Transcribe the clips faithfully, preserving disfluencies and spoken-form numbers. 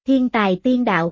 Thiên tài tiên đạo.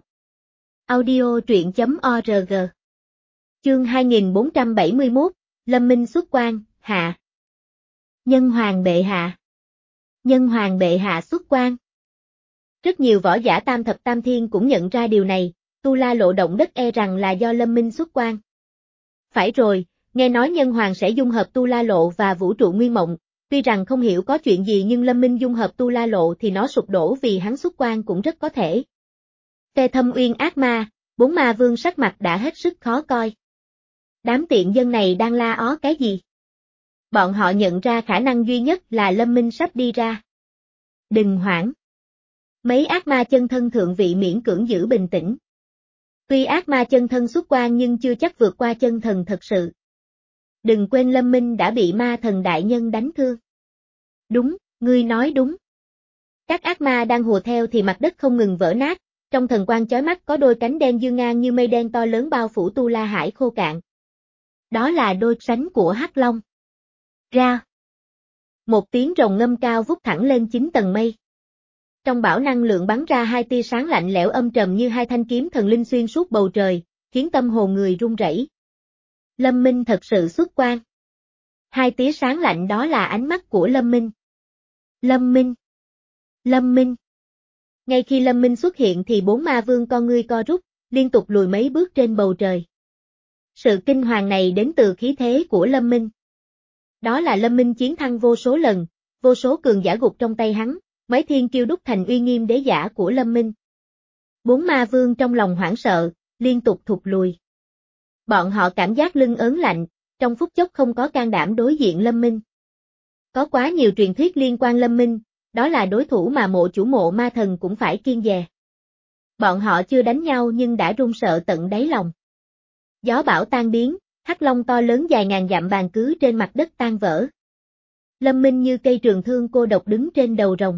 Audio truyện chấm org. Chương hai nghìn bốn trăm bảy mươi mốt, Lâm Minh xuất quan, hạ. Nhân hoàng bệ hạ. Nhân hoàng bệ hạ xuất quan. Rất nhiều võ giả tam thập tam thiên cũng nhận ra điều này, Tu La Lộ động đất e rằng là do Lâm Minh xuất quan. Phải rồi, nghe nói nhân hoàng sẽ dung hợp Tu La Lộ và vũ trụ nguyên mộng, tuy rằng không hiểu có chuyện gì nhưng Lâm Minh dung hợp Tu La Lộ thì nó sụp đổ vì hắn xuất quan cũng rất có thể. Tề Thâm Uyên ác ma, bốn ma vương sắc mặt đã hết sức khó coi. Đám tiện dân này đang la ó cái gì? Bọn họ nhận ra khả năng duy nhất là Lâm Minh sắp đi ra. Đừng hoảng. Mấy ác ma chân thân thượng vị miễn cưỡng giữ bình tĩnh. Tuy ác ma chân thân xuất quan nhưng chưa chắc vượt qua chân thần thật sự. Đừng quên Lâm Minh đã bị ma thần đại nhân đánh thương. Đúng, ngươi nói đúng. Các ác ma đang hùa theo thì mặt đất không ngừng vỡ nát, trong thần quang chói mắt có đôi cánh đen dương ngang như mây đen to lớn bao phủ Tu La Hải khô cạn. Đó là đôi cánh của Hắc Long. Ra. Một tiếng rồng ngâm cao vút thẳng lên chín tầng mây. Trong bão năng lượng bắn ra hai tia sáng lạnh lẽo âm trầm như hai thanh kiếm thần linh xuyên suốt bầu trời, khiến tâm hồn người run rẩy. Lâm Minh thật sự xuất quan. Hai tia sáng lạnh đó là ánh mắt của Lâm Minh. Lâm Minh. Lâm Minh. Ngay khi Lâm Minh xuất hiện thì bốn ma vương con ngươi co rút, liên tục lùi mấy bước trên bầu trời. Sự kinh hoàng này đến từ khí thế của Lâm Minh. Đó là Lâm Minh chiến thắng vô số lần, vô số cường giả gục trong tay hắn, mấy thiên kiêu đúc thành uy nghiêm đế giả của Lâm Minh. Bốn ma vương trong lòng hoảng sợ, liên tục thụt lùi. Bọn họ cảm giác lưng ớn lạnh, trong phút chốc không có can đảm đối diện Lâm Minh. Có quá nhiều truyền thuyết liên quan Lâm Minh, đó là đối thủ mà mộ chủ mộ ma thần cũng phải kiêng dè. Bọn họ chưa đánh nhau nhưng đã run sợ tận đáy lòng. Gió bão tan biến, hắc long to lớn dài ngàn dặm bàn cứ trên mặt đất tan vỡ. Lâm Minh như cây trường thương cô độc đứng trên đầu rồng.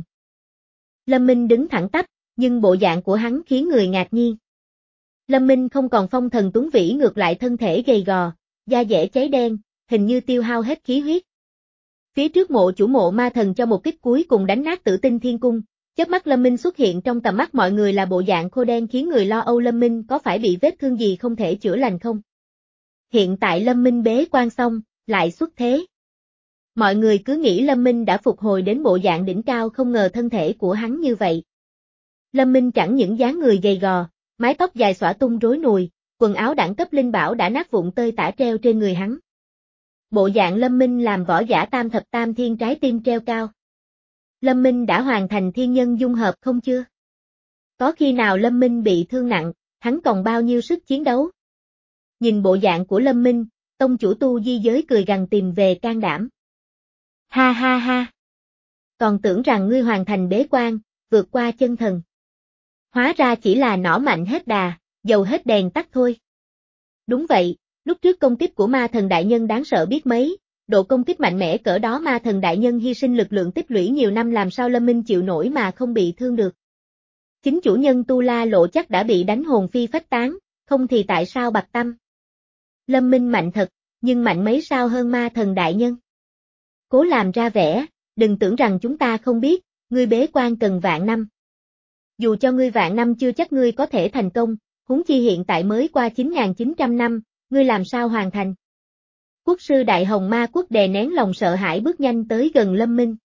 Lâm Minh đứng thẳng tắp, nhưng bộ dạng của hắn khiến người ngạc nhiên. Lâm Minh không còn phong thần tuấn vĩ, ngược lại thân thể gầy gò, da dẻ cháy đen, hình như tiêu hao hết khí huyết. Phía trước mộ chủ mộ ma thần cho một kích cuối cùng đánh nát Tử Tinh Thiên Cung, chớp mắt Lâm Minh xuất hiện trong tầm mắt mọi người là bộ dạng khô đen khiến người lo âu. Lâm Minh có phải bị vết thương gì không thể chữa lành không? Hiện tại Lâm Minh bế quan xong, lại xuất thế. Mọi người cứ nghĩ Lâm Minh đã phục hồi đến bộ dạng đỉnh cao, không ngờ thân thể của hắn như vậy. Lâm Minh chẳng những dáng người gầy gò, mái tóc dài xõa tung rối nùi, quần áo đẳng cấp linh bảo đã nát vụn tơi tả treo trên người hắn. Bộ dạng Lâm Minh làm võ giả tam thập tam thiên trái tim treo cao. Lâm Minh đã hoàn thành thiên nhân dung hợp không chưa? Có khi nào Lâm Minh bị thương nặng, hắn còn bao nhiêu sức chiến đấu? Nhìn bộ dạng của Lâm Minh, tông chủ tu di giới cười gằn tìm về can đảm. Ha ha ha. Còn tưởng rằng ngươi hoàn thành bế quan, vượt qua chân thần. Hóa ra chỉ là nỏ mạnh hết đà, dầu hết đèn tắt thôi. Đúng vậy, lúc trước công kích của ma thần đại nhân đáng sợ biết mấy, độ công kích mạnh mẽ cỡ đó ma thần đại nhân hy sinh lực lượng tích lũy nhiều năm làm sao Lâm Minh chịu nổi mà không bị thương được. Chính chủ nhân Tu La Lộ chắc đã bị đánh hồn phi phách tán, không thì tại sao bặt tâm. Lâm Minh mạnh thật, nhưng mạnh mấy sao hơn ma thần đại nhân. Cố làm ra vẻ, đừng tưởng rằng chúng ta không biết, ngươi bế quan cần vạn năm. Dù cho ngươi vạn năm chưa chắc ngươi có thể thành công, huống chi hiện tại mới qua chín nghìn chín trăm năm, ngươi làm sao hoàn thành. Quốc sư Đại Hồng Ma Quốc đè nén lòng sợ hãi bước nhanh tới gần Lâm Minh.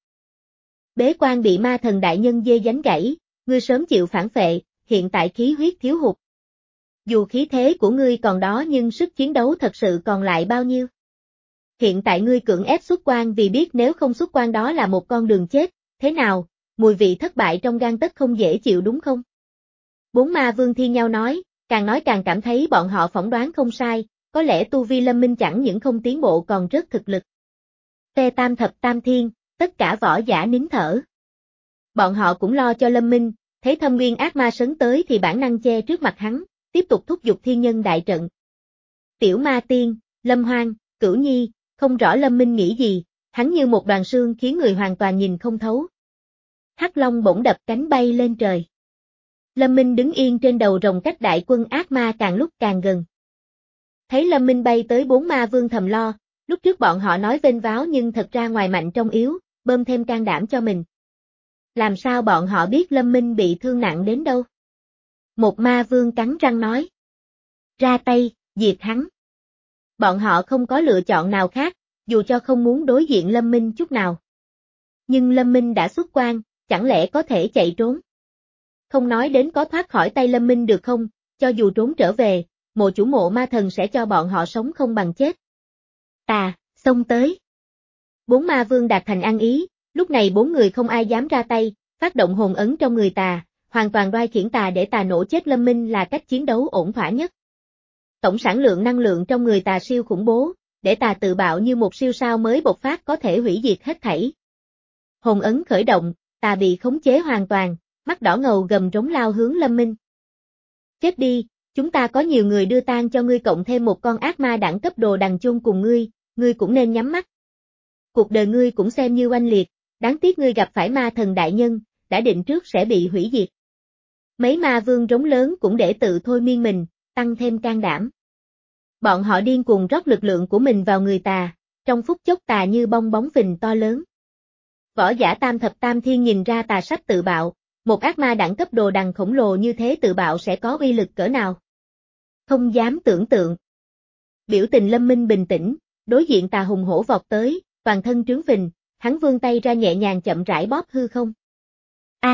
Bế quan bị ma thần đại nhân dê dánh gãy, ngươi sớm chịu phản phệ, hiện tại khí huyết thiếu hụt. Dù khí thế của ngươi còn đó nhưng sức chiến đấu thật sự còn lại bao nhiêu? Hiện tại ngươi cưỡng ép xuất quan vì biết nếu không xuất quan đó là một con đường chết, thế nào, mùi vị thất bại trong gan tấc không dễ chịu đúng không? Bốn ma vương thi nhau nói, càng nói càng cảm thấy bọn họ phỏng đoán không sai, có lẽ tu vi Lâm Minh chẳng những không tiến bộ còn rất thực lực. Tê tam thập tam thiên, tất cả võ giả nín thở. Bọn họ cũng lo cho Lâm Minh, thấy Thâm Nguyên ác ma sấn tới thì bản năng che trước mặt hắn, tiếp tục thúc giục thiên nhân đại trận. Tiểu ma tiên, Lâm Hoang, Cửu Nhi, không rõ Lâm Minh nghĩ gì, hắn như một đoàn sương khiến người hoàn toàn nhìn không thấu. Hắc Long bỗng đập cánh bay lên trời. Lâm Minh đứng yên trên đầu rồng cách đại quân ác ma càng lúc càng gần. Thấy Lâm Minh bay tới bốn ma vương thầm lo, lúc trước bọn họ nói vênh váo nhưng thật ra ngoài mạnh trong yếu, bơm thêm can đảm cho mình. Làm sao bọn họ biết Lâm Minh bị thương nặng đến đâu? Một ma vương cắn răng nói. Ra tay, diệt hắn. Bọn họ không có lựa chọn nào khác, dù cho không muốn đối diện Lâm Minh chút nào. Nhưng Lâm Minh đã xuất quan, chẳng lẽ có thể chạy trốn? Không nói đến có thoát khỏi tay Lâm Minh được không, cho dù trốn trở về, mộ chủ mộ ma thần sẽ cho bọn họ sống không bằng chết. Tà, xông tới. Bốn ma vương đạt thành ăn ý, lúc này bốn người không ai dám ra tay, phát động hồn ấn trong người tà, hoàn toàn đoai khiển tà để tà nổ chết Lâm Minh là cách chiến đấu ổn thỏa nhất. Tổng sản lượng năng lượng trong người tà siêu khủng bố, để tà tự bạo như một siêu sao mới bộc phát có thể hủy diệt hết thảy. Hồn ấn khởi động, tà bị khống chế hoàn toàn, mắt đỏ ngầu gầm rống lao hướng Lâm Minh. Chết đi, chúng ta có nhiều người đưa tang cho ngươi cộng thêm một con ác ma đẳng cấp đồ đằng chôn cùng ngươi, ngươi cũng nên nhắm mắt. Cuộc đời ngươi cũng xem như oanh liệt, đáng tiếc ngươi gặp phải ma thần đại nhân, đã định trước sẽ bị hủy diệt. Mấy ma vương rống lớn cũng để tự thôi miên mình, tăng thêm can đảm. Bọn họ điên cuồng rót lực lượng của mình vào người tà, trong phút chốc tà như bong bóng phình to lớn. Võ giả tam thập tam thiên nhìn ra tà sắp tự bạo, một ác ma đẳng cấp đồ đằng khổng lồ như thế tự bạo sẽ có uy lực cỡ nào. Không dám tưởng tượng. Biểu tình Lâm Minh bình tĩnh, đối diện tà hùng hổ vọt tới, toàn thân trướng phình, hắn vươn tay ra nhẹ nhàng chậm rãi bóp hư không. A,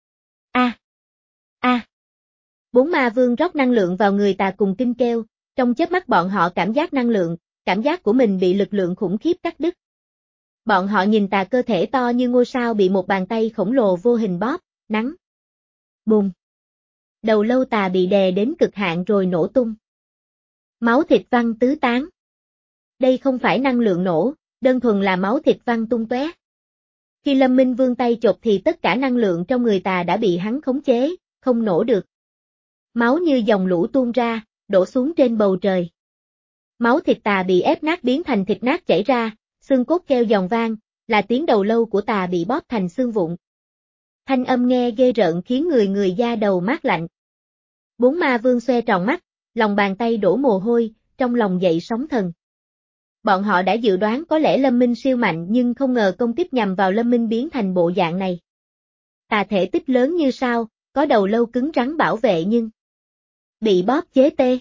a, a. Bốn ma vương rót năng lượng vào người tà cùng kinh kêu, trong chớp mắt bọn họ cảm giác năng lượng, cảm giác của mình bị lực lượng khủng khiếp cắt đứt. Bọn họ nhìn tà cơ thể to như ngôi sao bị một bàn tay khổng lồ vô hình bóp, nắn. Bùng. Đầu lâu tà bị đè đến cực hạn rồi nổ tung. Máu thịt văng tứ tán. Đây không phải năng lượng nổ, đơn thuần là máu thịt văng tung tóe. Khi Lâm Minh vươn tay chộp thì tất cả năng lượng trong người tà đã bị hắn khống chế, không nổ được. Máu như dòng lũ tuôn ra, đổ xuống trên bầu trời. Máu thịt tà bị ép nát biến thành thịt nát chảy ra, xương cốt kêu giòn vang, là tiếng đầu lâu của tà bị bóp thành xương vụn. Thanh âm nghe ghê rợn khiến người người da đầu mát lạnh. Bốn ma vương xoe tròn mắt, lòng bàn tay đổ mồ hôi, trong lòng dậy sóng thần. Bọn họ đã dự đoán có lẽ Lâm Minh siêu mạnh nhưng không ngờ công kích nhằm vào Lâm Minh biến thành bộ dạng này. Tà thể tích lớn như sao, có đầu lâu cứng rắn bảo vệ nhưng bị bóp chế tê.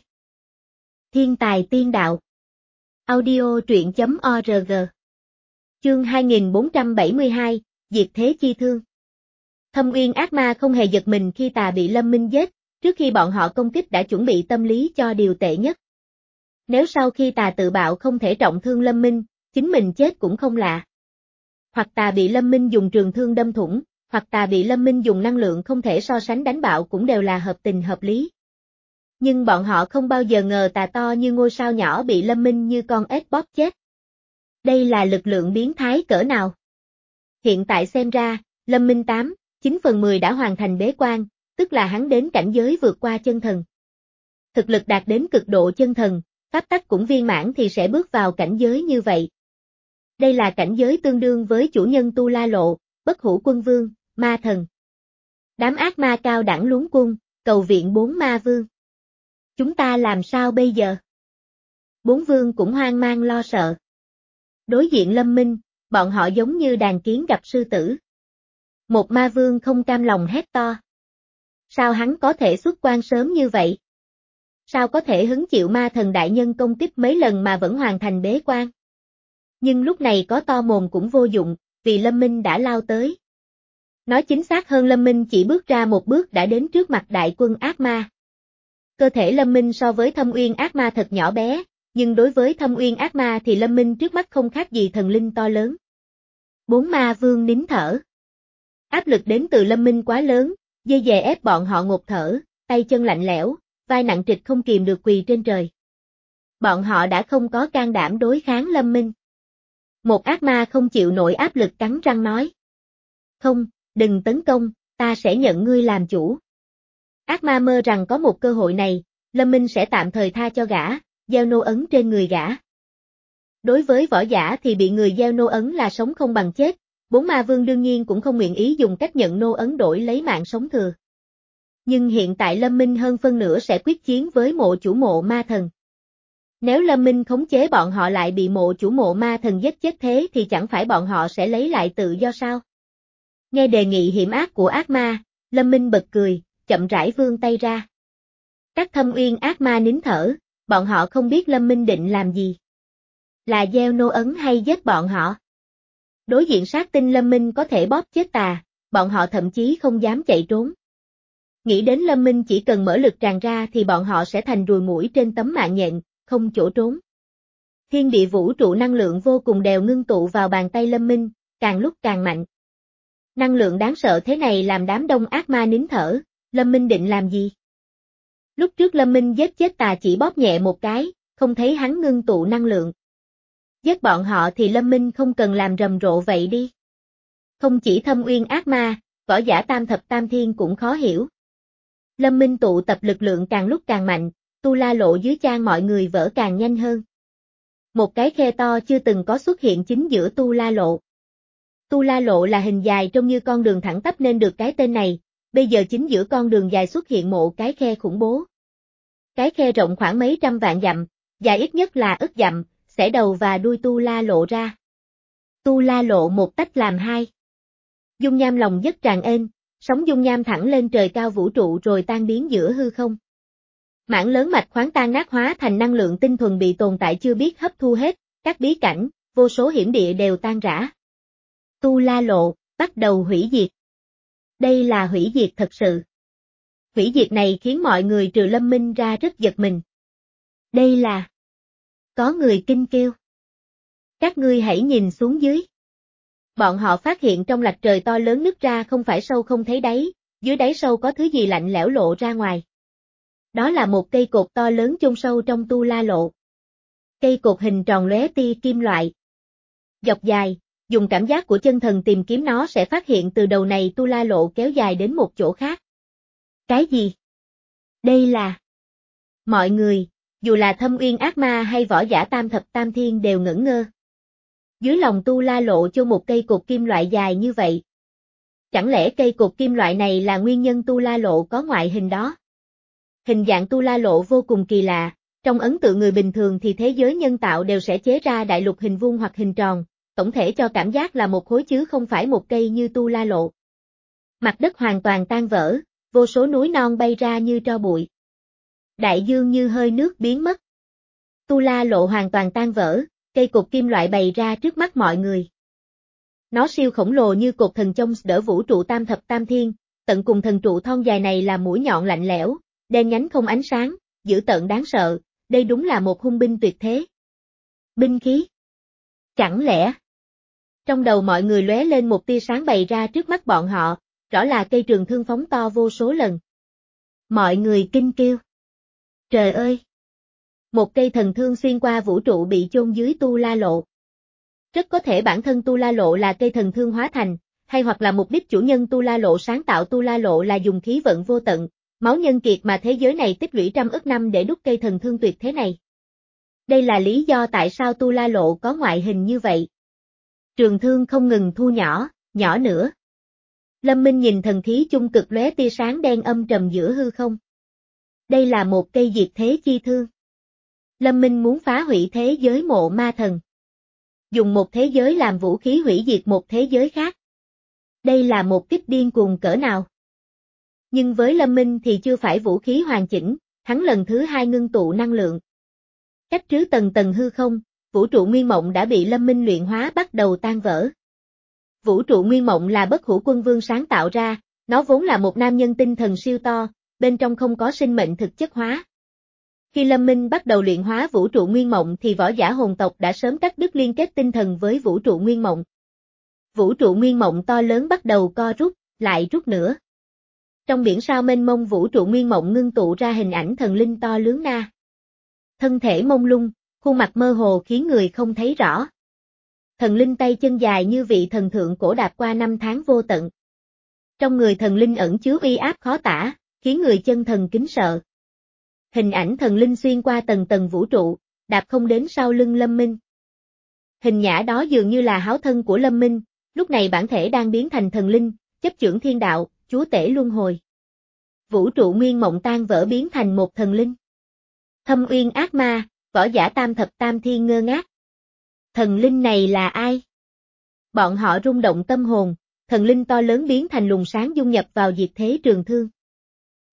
Thiên tài tiên đạo. Audio truyện chấm org. Chương hai nghìn bốn trăm bảy mươi hai, Diệt thế chi thương. Thâm Uyên ác ma không hề giật mình khi tà bị Lâm Minh giết, trước khi bọn họ công kích đã chuẩn bị tâm lý cho điều tệ nhất. Nếu sau khi tà tự bạo không thể trọng thương Lâm Minh, chính mình chết cũng không lạ. Hoặc tà bị Lâm Minh dùng trường thương đâm thủng, hoặc tà bị Lâm Minh dùng năng lượng không thể so sánh đánh bạo cũng đều là hợp tình hợp lý. Nhưng bọn họ không bao giờ ngờ tà to như ngôi sao nhỏ bị Lâm Minh như con ếch bóp chết. Đây là lực lượng biến thái cỡ nào? Hiện tại xem ra, Lâm Minh tám, chín phần mười đã hoàn thành bế quan, tức là hắn đến cảnh giới vượt qua chân thần. Thực lực đạt đến cực độ chân thần, pháp tắc cũng viên mãn thì sẽ bước vào cảnh giới như vậy. Đây là cảnh giới tương đương với chủ nhân Tu La Lộ, Bất Hủ Quân Vương, Ma Thần. Đám ác ma cao đẳng luống cuống, cầu viện bốn ma vương. Chúng ta làm sao bây giờ? Bốn vương cũng hoang mang lo sợ. Đối diện Lâm Minh, bọn họ giống như đàn kiến gặp sư tử. Một ma vương không cam lòng hét to. Sao hắn có thể xuất quan sớm như vậy? Sao có thể hứng chịu ma thần đại nhân công kích mấy lần mà vẫn hoàn thành bế quan? Nhưng lúc này có to mồm cũng vô dụng, vì Lâm Minh đã lao tới. Nói chính xác hơn Lâm Minh chỉ bước ra một bước đã đến trước mặt đại quân ác ma. Cơ thể Lâm Minh so với Thâm Uyên ác ma thật nhỏ bé, nhưng đối với Thâm Uyên ác ma thì Lâm Minh trước mắt không khác gì thần linh to lớn. Bốn ma vương nín thở. Áp lực đến từ Lâm Minh quá lớn, dây dè ép bọn họ ngột thở, tay chân lạnh lẽo, vai nặng trịch không kìm được quỳ trên trời. Bọn họ đã không có can đảm đối kháng Lâm Minh. Một ác ma không chịu nổi áp lực cắn răng nói. Không, đừng tấn công, ta sẽ nhận ngươi làm chủ. Ác ma mơ rằng có một cơ hội này, Lâm Minh sẽ tạm thời tha cho gã, gieo nô ấn trên người gã. Đối với võ giả thì bị người gieo nô ấn là sống không bằng chết, bốn ma vương đương nhiên cũng không nguyện ý dùng cách nhận nô ấn đổi lấy mạng sống thừa. Nhưng hiện tại Lâm Minh hơn phân nửa sẽ quyết chiến với mộ chủ mộ ma thần. Nếu Lâm Minh khống chế bọn họ lại bị mộ chủ mộ ma thần giết chết thế thì chẳng phải bọn họ sẽ lấy lại tự do sao? Nghe đề nghị hiểm ác của ác ma, Lâm Minh bật cười, chậm rãi vươn tay ra. Các thâm uyên ác ma nín thở, bọn họ không biết Lâm Minh định làm gì. Là gieo nô ấn hay giết bọn họ? Đối diện sát tinh Lâm Minh có thể bóp chết tà, bọn họ thậm chí không dám chạy trốn. Nghĩ đến Lâm Minh chỉ cần mở lực tràn ra thì bọn họ sẽ thành ruồi muỗi trên tấm mạng nhện, không chỗ trốn. Thiên địa vũ trụ năng lượng vô cùng đều ngưng tụ vào bàn tay Lâm Minh, càng lúc càng mạnh. Năng lượng đáng sợ thế này làm đám đông ác ma nín thở, Lâm Minh định làm gì? Lúc trước Lâm Minh giết chết tà chỉ bóp nhẹ một cái, không thấy hắn ngưng tụ năng lượng. Giết bọn họ thì Lâm Minh không cần làm rầm rộ vậy đi. Không chỉ thâm uyên ác ma, võ giả tam thập tam thiên cũng khó hiểu. Lâm Minh tụ tập lực lượng càng lúc càng mạnh, tu la lộ dưới chân mọi người vỡ càng nhanh hơn. Một cái khe to chưa từng có xuất hiện chính giữa tu la lộ. Tu la lộ là hình dài trông như con đường thẳng tắp nên được cái tên này, bây giờ chính giữa con đường dài xuất hiện một cái khe khủng bố. Cái khe rộng khoảng mấy trăm vạn dặm, dài ít nhất là ức dặm, xẻ đầu và đuôi tu la lộ ra. Tu la lộ một tách làm hai. Dung nham lòng rất tràn ên, sóng dung nham thẳng lên trời cao vũ trụ rồi tan biến giữa hư không. Mảng lớn mạch khoáng tan nát hóa thành năng lượng tinh thuần bị tồn tại chưa biết hấp thu hết, các bí cảnh, vô số hiểm địa đều tan rã. Tu la lộ, bắt đầu hủy diệt. Đây là hủy diệt thật sự. Hủy diệt này khiến mọi người trừ Lâm Minh ra rất giật mình. Đây là... Có người kinh kêu. Các ngươi hãy nhìn xuống dưới. Bọn họ phát hiện trong lạch trời to lớn nứt ra không phải sâu không thấy đáy, dưới đáy sâu có thứ gì lạnh lẽo lộ ra ngoài. Đó là một cây cột to lớn chôn sâu trong tu la lộ. Cây cột hình tròn lóe tia kim loại. Dọc dài, dùng cảm giác của chân thần tìm kiếm nó sẽ phát hiện từ đầu này tu la lộ kéo dài đến một chỗ khác. Cái gì? Đây là... Mọi người, dù là thâm uyên ác ma hay võ giả tam thập tam thiên đều ngẩn ngơ. Dưới lòng tu la lộ chôn một cây cột kim loại dài như vậy. Chẳng lẽ cây cột kim loại này là nguyên nhân tu la lộ có ngoại hình đó? Hình dạng tu la lộ vô cùng kỳ lạ, trong ấn tượng người bình thường thì thế giới nhân tạo đều sẽ chế ra đại lục hình vuông hoặc hình tròn, tổng thể cho cảm giác là một khối chứ không phải một cây như tu la lộ. Mặt đất hoàn toàn tan vỡ, vô số núi non bay ra như tro bụi. Đại dương như hơi nước biến mất. Tu la lộ hoàn toàn tan vỡ, cây cột kim loại bày ra trước mắt mọi người. Nó siêu khổng lồ như cột thần trông đỡ vũ trụ tam thập tam thiên, tận cùng thần trụ thon dài này là mũi nhọn lạnh lẽo, đen nhánh không ánh sáng, dữ tợn đáng sợ, đây đúng là một hung binh tuyệt thế. Binh khí. Chẳng lẽ? Trong đầu mọi người lóe lên một tia sáng bày ra trước mắt bọn họ, rõ là cây trường thương phóng to vô số lần. Mọi người kinh kêu. Trời ơi! Một cây thần thương xuyên qua vũ trụ bị chôn dưới tu la lộ. Rất có thể bản thân tu la lộ là cây thần thương hóa thành, hay hoặc là mục đích chủ nhân tu la lộ sáng tạo tu la lộ là dùng khí vận vô tận, máu nhân kiệt mà thế giới này tích lũy trăm ức năm để đúc cây thần thương tuyệt thế này. Đây là lý do tại sao tu la lộ có ngoại hình như vậy. Trường thương không ngừng thu nhỏ, nhỏ nữa. Lâm Minh nhìn thần khí chung cực lóe tia sáng đen âm trầm giữa hư không. Đây là một cây diệt thế chi thương. Lâm Minh muốn phá hủy thế giới mộ ma thần. Dùng một thế giới làm vũ khí hủy diệt một thế giới khác. Đây là một kích điên cuồng cỡ nào. Nhưng với Lâm Minh thì chưa phải vũ khí hoàn chỉnh, hắn lần thứ hai ngưng tụ năng lượng. Cách trứ tầng tầng hư không, vũ trụ nguyên mộng đã bị Lâm Minh luyện hóa bắt đầu tan vỡ. Vũ trụ nguyên mộng là Bất Hủ Quân Vương sáng tạo ra, nó vốn là một nam nhân tinh thần siêu to, bên trong không có sinh mệnh thực chất hóa. Khi Lâm Minh bắt đầu luyện hóa vũ trụ nguyên mộng thì võ giả hồn tộc đã sớm cắt đứt liên kết tinh thần với vũ trụ nguyên mộng. Vũ trụ nguyên mộng to lớn bắt đầu co rút, lại rút nữa. Trong biển sao mênh mông vũ trụ nguyên mộng ngưng tụ ra hình ảnh thần linh to lớn na. Thân thể mông lung, khuôn mặt mơ hồ khiến người không thấy rõ. Thần linh tay chân dài như vị thần thượng cổ đạp qua năm tháng vô tận. Trong người thần linh ẩn chứa uy áp khó tả, khiến người chân thần kính sợ. Hình ảnh thần linh xuyên qua tầng tầng vũ trụ, đạp không đến sau lưng Lâm Minh. Hình nhã đó dường như là háo thân của Lâm Minh, lúc này bản thể đang biến thành thần linh, chấp chưởng thiên đạo, chúa tể luân hồi. Vũ trụ nguyên mộng tan vỡ biến thành một thần linh. Thâm uyên ác ma, võ giả tam thập tam thiên ngơ ngác. Thần linh này là ai? Bọn họ rung động tâm hồn, thần linh to lớn biến thành luồng sáng dung nhập vào diệt thế trường thương.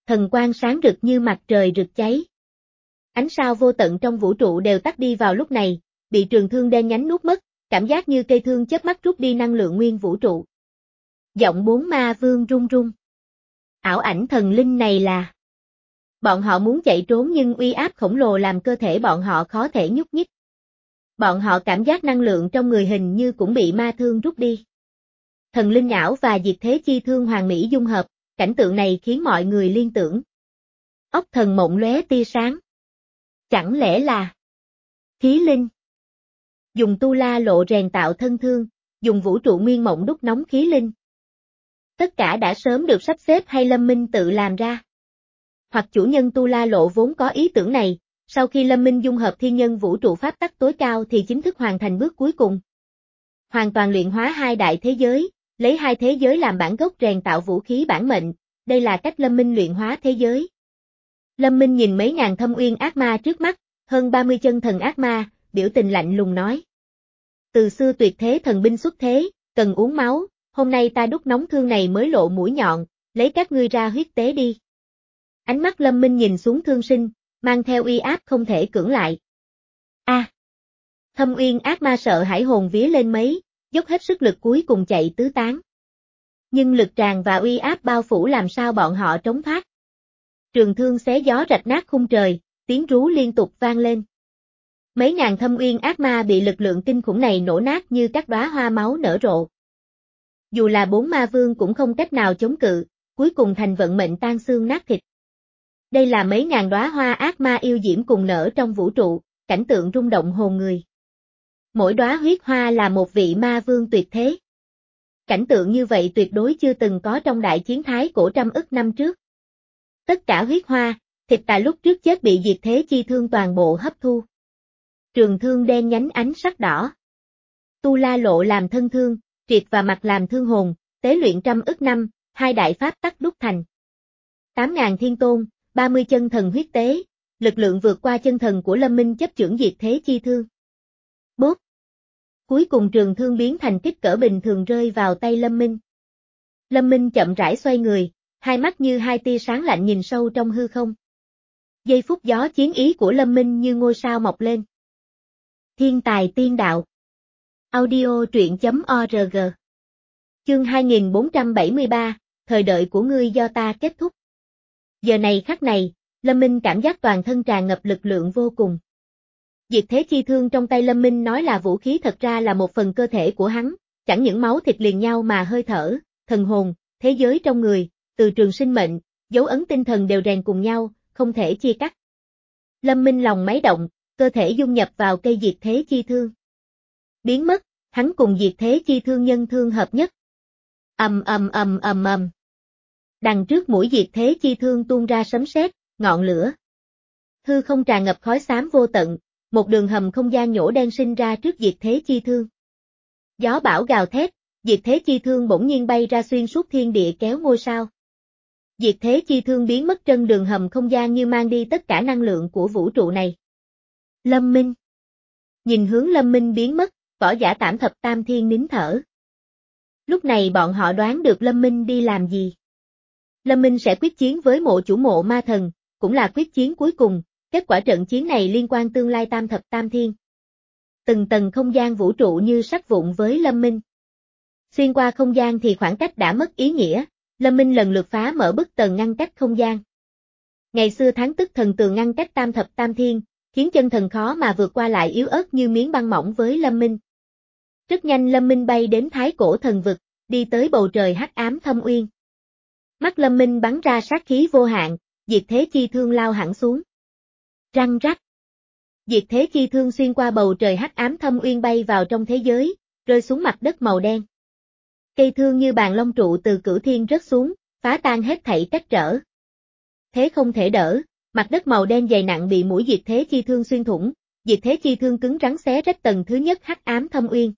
Thần quang sáng rực như mặt trời rực cháy. Ánh sao vô tận trong vũ trụ đều tắt đi vào lúc này, bị trường thương đen nhánh nuốt mất, cảm giác như cây thương chớp mắt rút đi năng lượng nguyên vũ trụ. Giọng bốn ma vương run run. Ảo ảnh thần linh này là... Bọn họ muốn chạy trốn nhưng uy áp khổng lồ làm cơ thể bọn họ khó thể nhúc nhích. Bọn họ cảm giác năng lượng trong người hình như cũng bị ma thương rút đi. Thần linh ảo và diệt thế chi thương hoàn mỹ dung hợp, cảnh tượng này khiến mọi người liên tưởng. Óc thần mộng lóe tia sáng. Chẳng lẽ là... Khí linh? Dùng tu la lộ rèn tạo thân thương, dùng vũ trụ nguyên mộng đúc nóng khí linh. Tất cả đã sớm được sắp xếp hay Lâm Minh tự làm ra? Hoặc chủ nhân tu la lộ vốn có ý tưởng này, sau khi Lâm Minh dung hợp thiên nhân vũ trụ pháp tắc tối cao thì chính thức hoàn thành bước cuối cùng. Hoàn toàn luyện hóa hai đại thế giới, lấy hai thế giới làm bản gốc rèn tạo vũ khí bản mệnh, đây là cách Lâm Minh luyện hóa thế giới. Lâm Minh nhìn mấy ngàn thâm uyên ác ma trước mắt, hơn ba mươi chân thần ác ma, biểu tình lạnh lùng nói. Từ xưa tuyệt thế thần binh xuất thế, cần uống máu, hôm nay ta đúc nóng thương này mới lộ mũi nhọn, lấy các ngươi ra huyết tế đi. Ánh mắt Lâm Minh nhìn xuống thương sinh, mang theo uy áp không thể cưỡng lại. A! À, thâm uyên ác ma sợ hãi hồn vía lên mấy, dốc hết sức lực cuối cùng chạy tứ tán. Nhưng lực tràn và uy áp bao phủ làm sao bọn họ trốn thoát. Trường thương xé gió rạch nát khung trời, tiếng rú liên tục vang lên. Mấy ngàn thâm uyên ác ma bị lực lượng kinh khủng này nổ nát như các đóa hoa máu nở rộ. Dù là bốn ma vương cũng không cách nào chống cự, cuối cùng thành vận mệnh tan xương nát thịt. Đây là mấy ngàn đóa hoa ác ma yêu diễm cùng nở trong vũ trụ, cảnh tượng rung động hồn người. Mỗi đóa huyết hoa là một vị ma vương tuyệt thế. Cảnh tượng như vậy tuyệt đối chưa từng có trong đại chiến thái cổ trăm ức năm trước. Tất cả huyết hoa, thịt tà lúc trước chết bị diệt thế chi thương toàn bộ hấp thu. Trường thương đen nhánh ánh sắc đỏ. Tu la lộ làm thân thương, triệt và mặt làm thương hồn, tế luyện trăm ức năm, hai đại pháp tắc đúc thành. Tám ngàn thiên tôn, ba mươi chân thần huyết tế, lực lượng vượt qua chân thần của Lâm Minh chấp chưởng diệt thế chi thương. Bốp! Cuối cùng trường thương biến thành kích cỡ bình thường rơi vào tay Lâm Minh. Lâm Minh chậm rãi xoay người, hai mắt như hai tia sáng lạnh nhìn sâu trong hư không. Giây phút gió chiến ý của Lâm Minh như ngôi sao mọc lên. Thiên tài tiên đạo. Audio truyện chấm org. Chương hai nghìn bốn trăm bảy mươi ba, thời đợi của ngươi do ta kết thúc. Giờ này khắc này, Lâm Minh cảm giác toàn thân tràn ngập lực lượng vô cùng. Diệt thế chi thương trong tay Lâm Minh nói là vũ khí thật ra là một phần cơ thể của hắn, chẳng những máu thịt liền nhau mà hơi thở, thần hồn, thế giới trong người, từ trường sinh mệnh, dấu ấn tinh thần đều rèn cùng nhau, không thể chia cắt. Lâm Minh lòng máy động, cơ thể dung nhập vào cây diệt thế chi thương. Biến mất, hắn cùng diệt thế chi thương nhân thương hợp nhất. Ầm ầm ầm ầm ầm. Đằng trước mũi diệt thế chi thương tuôn ra sấm sét, ngọn lửa. Hư không tràn ngập khói xám vô tận, một đường hầm không gian nhổ đen sinh ra trước diệt thế chi thương. Gió bão gào thét, diệt thế chi thương bỗng nhiên bay ra xuyên suốt thiên địa kéo ngôi sao. Diệt thế chi thương biến mất trên đường hầm không gian như mang đi tất cả năng lượng của vũ trụ này. Lâm Minh. Nhìn hướng Lâm Minh biến mất, võ giả tạm thập tam thiên nín thở. Lúc này bọn họ đoán được Lâm Minh đi làm gì. Lâm Minh sẽ quyết chiến với mộ chủ mộ ma thần, cũng là quyết chiến cuối cùng, kết quả trận chiến này liên quan tương lai tam thập tam thiên. Từng tầng không gian vũ trụ như sắt vụn với Lâm Minh. Xuyên qua không gian thì khoảng cách đã mất ý nghĩa, Lâm Minh lần lượt phá mở bức tầng ngăn cách không gian. Ngày xưa tháng tức thần tường ngăn cách tam thập tam thiên, khiến chân thần khó mà vượt qua lại yếu ớt như miếng băng mỏng với Lâm Minh. Rất nhanh Lâm Minh bay đến thái cổ thần vực, đi tới bầu trời hắc ám thâm uyên. Mắt Lâm Minh bắn ra sát khí vô hạn, diệt thế chi thương lao hẳn xuống. Răng rắc. Diệt thế chi thương xuyên qua bầu trời hắc ám thâm uyên bay vào trong thế giới, rơi xuống mặt đất màu đen. Cây thương như bàn long trụ từ cửu thiên rớt xuống, phá tan hết thảy cách trở. Thế không thể đỡ, mặt đất màu đen dày nặng bị mũi diệt thế chi thương xuyên thủng, diệt thế chi thương cứng rắn xé rách tầng thứ nhất hắc ám thâm uyên.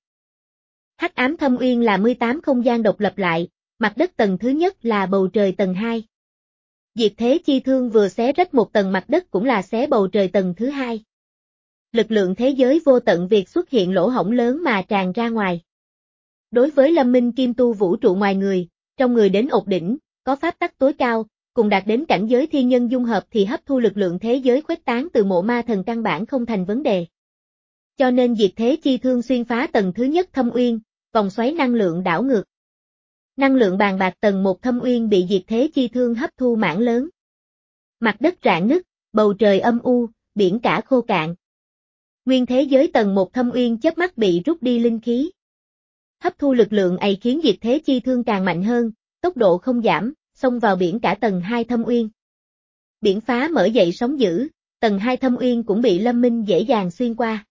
Hắc ám thâm uyên là mười tám không gian độc lập lại, mặt đất tầng thứ nhất là bầu trời tầng hai. Diệt thế chi thương vừa xé rách một tầng mặt đất cũng là xé bầu trời tầng thứ hai. Lực lượng thế giới vô tận việc xuất hiện lỗ hổng lớn mà tràn ra ngoài. Đối với Lâm Minh kim tu vũ trụ ngoài người, trong người đến ột đỉnh, có pháp tắc tối cao, cùng đạt đến cảnh giới thiên nhân dung hợp thì hấp thu lực lượng thế giới khuếch tán từ mộ ma thần căn bản không thành vấn đề. Cho nên diệt thế chi thương xuyên phá tầng thứ nhất thâm uyên, vòng xoáy năng lượng đảo ngược. Năng lượng bàn bạc tầng một thâm uyên bị diệt thế chi thương hấp thu mảng lớn. Mặt đất rạn nứt, bầu trời âm u, biển cả khô cạn. Nguyên thế giới tầng một thâm uyên chớp mắt bị rút đi linh khí. Hấp thu lực lượng ấy khiến diệt thế chi thương càng mạnh hơn, tốc độ không giảm, xông vào biển cả tầng hai thâm uyên. Biển phá mở dậy sóng dữ, tầng hai thâm uyên cũng bị Lâm Minh dễ dàng xuyên qua.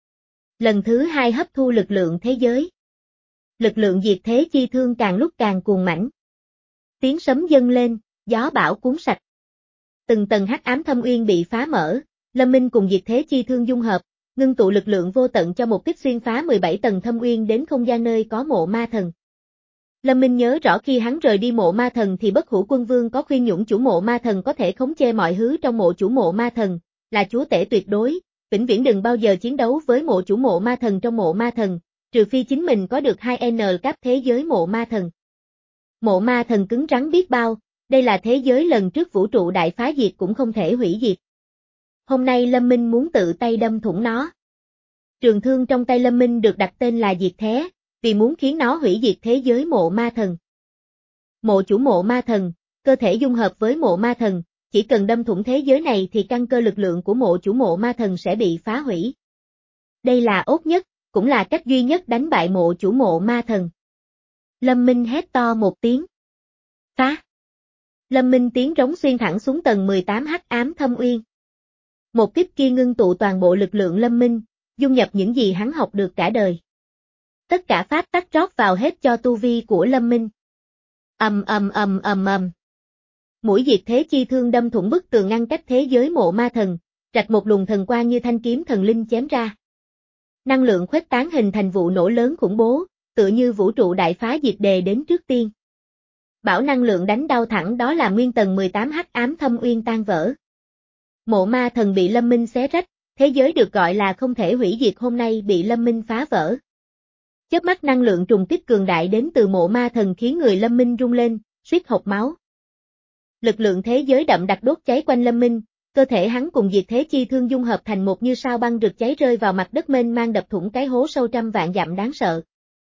Lần thứ hai hấp thu lực lượng thế giới. Lực lượng diệt thế chi thương càng lúc càng cuồng mãnh. Tiếng sấm dâng lên, gió bão cuốn sạch. Từng tầng hắc ám thâm uyên bị phá mở, Lâm Minh cùng diệt thế chi thương dung hợp, ngưng tụ lực lượng vô tận cho một kích xuyên phá mười bảy tầng thâm uyên đến không gian nơi có mộ ma thần. Lâm Minh nhớ rõ khi hắn rời đi mộ ma thần thì Bất Hủ Quân Vương có khuyên nhủ chủ mộ ma thần có thể khống chế mọi thứ trong mộ chủ mộ ma thần, là chúa tể tuyệt đối, vĩnh viễn đừng bao giờ chiến đấu với mộ chủ mộ ma thần trong mộ ma thần, trừ phi chính mình có được hai N cấp thế giới mộ ma thần. Mộ ma thần cứng rắn biết bao, đây là thế giới lần trước vũ trụ đại phá diệt cũng không thể hủy diệt. Hôm nay Lâm Minh muốn tự tay đâm thủng nó. Trường thương trong tay Lâm Minh được đặt tên là Diệt Thế, vì muốn khiến nó hủy diệt thế giới mộ ma thần. Mộ chủ mộ ma thần, cơ thể dung hợp với mộ ma thần, chỉ cần đâm thủng thế giới này thì căn cơ lực lượng của mộ chủ mộ ma thần sẽ bị phá hủy. Đây là ốt nhất, cũng là cách duy nhất đánh bại mộ chủ mộ ma thần. Lâm Minh hét to một tiếng. Phá! Lâm Minh tiếng rống xuyên thẳng xuống tầng mười tám hắc ám thâm uyên. Một kích kia ngưng tụ toàn bộ lực lượng Lâm Minh, dung nhập những gì hắn học được cả đời. Tất cả pháp tắc rót vào hết cho tu vi của Lâm Minh. Ầm ầm ầm ầm ầm. Mũi diệt thế chi thương đâm thủng bức tường ngăn cách thế giới mộ ma thần, rạch một luồng thần quang như thanh kiếm thần linh chém ra. Năng lượng khuếch tán hình thành vụ nổ lớn khủng bố, tựa như vũ trụ đại phá diệt đề đến trước tiên. Bão năng lượng đánh đau thẳng đó là nguyên tầng mười tám hắc ám thâm uyên tan vỡ. Mộ ma thần bị Lâm Minh xé rách, thế giới được gọi là không thể hủy diệt hôm nay bị Lâm Minh phá vỡ. Chớp mắt năng lượng trùng kích cường đại đến từ mộ ma thần khiến người Lâm Minh rung lên, suýt hộc máu. Lực lượng thế giới đậm đặc đốt cháy quanh Lâm Minh, cơ thể hắn cùng diệt thế chi thương dung hợp thành một như sao băng rực cháy rơi vào mặt đất mênh mang đập thủng cái hố sâu trăm vạn dặm đáng sợ.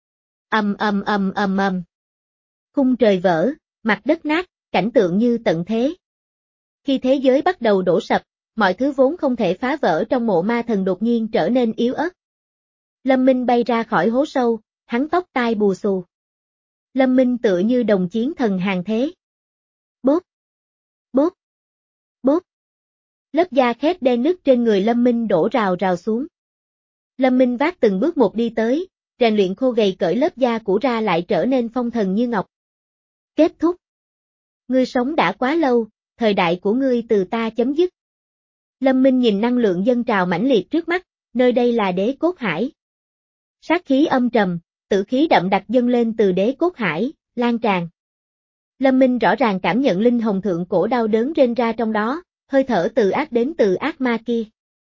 Ầm ầm ầm ầm ầm. Khung trời vỡ, mặt đất nát, cảnh tượng như tận thế. Khi thế giới bắt đầu đổ sập, mọi thứ vốn không thể phá vỡ trong mộ ma thần đột nhiên trở nên yếu ớt. Lâm Minh bay ra khỏi hố sâu, hắn tóc tai bù xù. Lâm Minh tựa như đồng chiến thần hàng thế. Bốp, bốp, bốp. Lớp da khét đen nứt trên người Lâm Minh đổ rào rào xuống. Lâm Minh vác từng bước một đi tới, rèn luyện khô gầy cởi lớp da cũ ra lại trở nên phong thần như ngọc. Kết thúc. Ngươi sống đã quá lâu, thời đại của ngươi từ ta chấm dứt. Lâm Minh nhìn năng lượng dâng trào mãnh liệt trước mắt, nơi đây là đế cốt hải. Sát khí âm trầm, tử khí đậm đặc dâng lên từ đế cốt hải, lan tràn. Lâm Minh rõ ràng cảm nhận linh hồn thượng cổ đau đớn rên ra trong đó, hơi thở từ ác đến từ ác ma kia.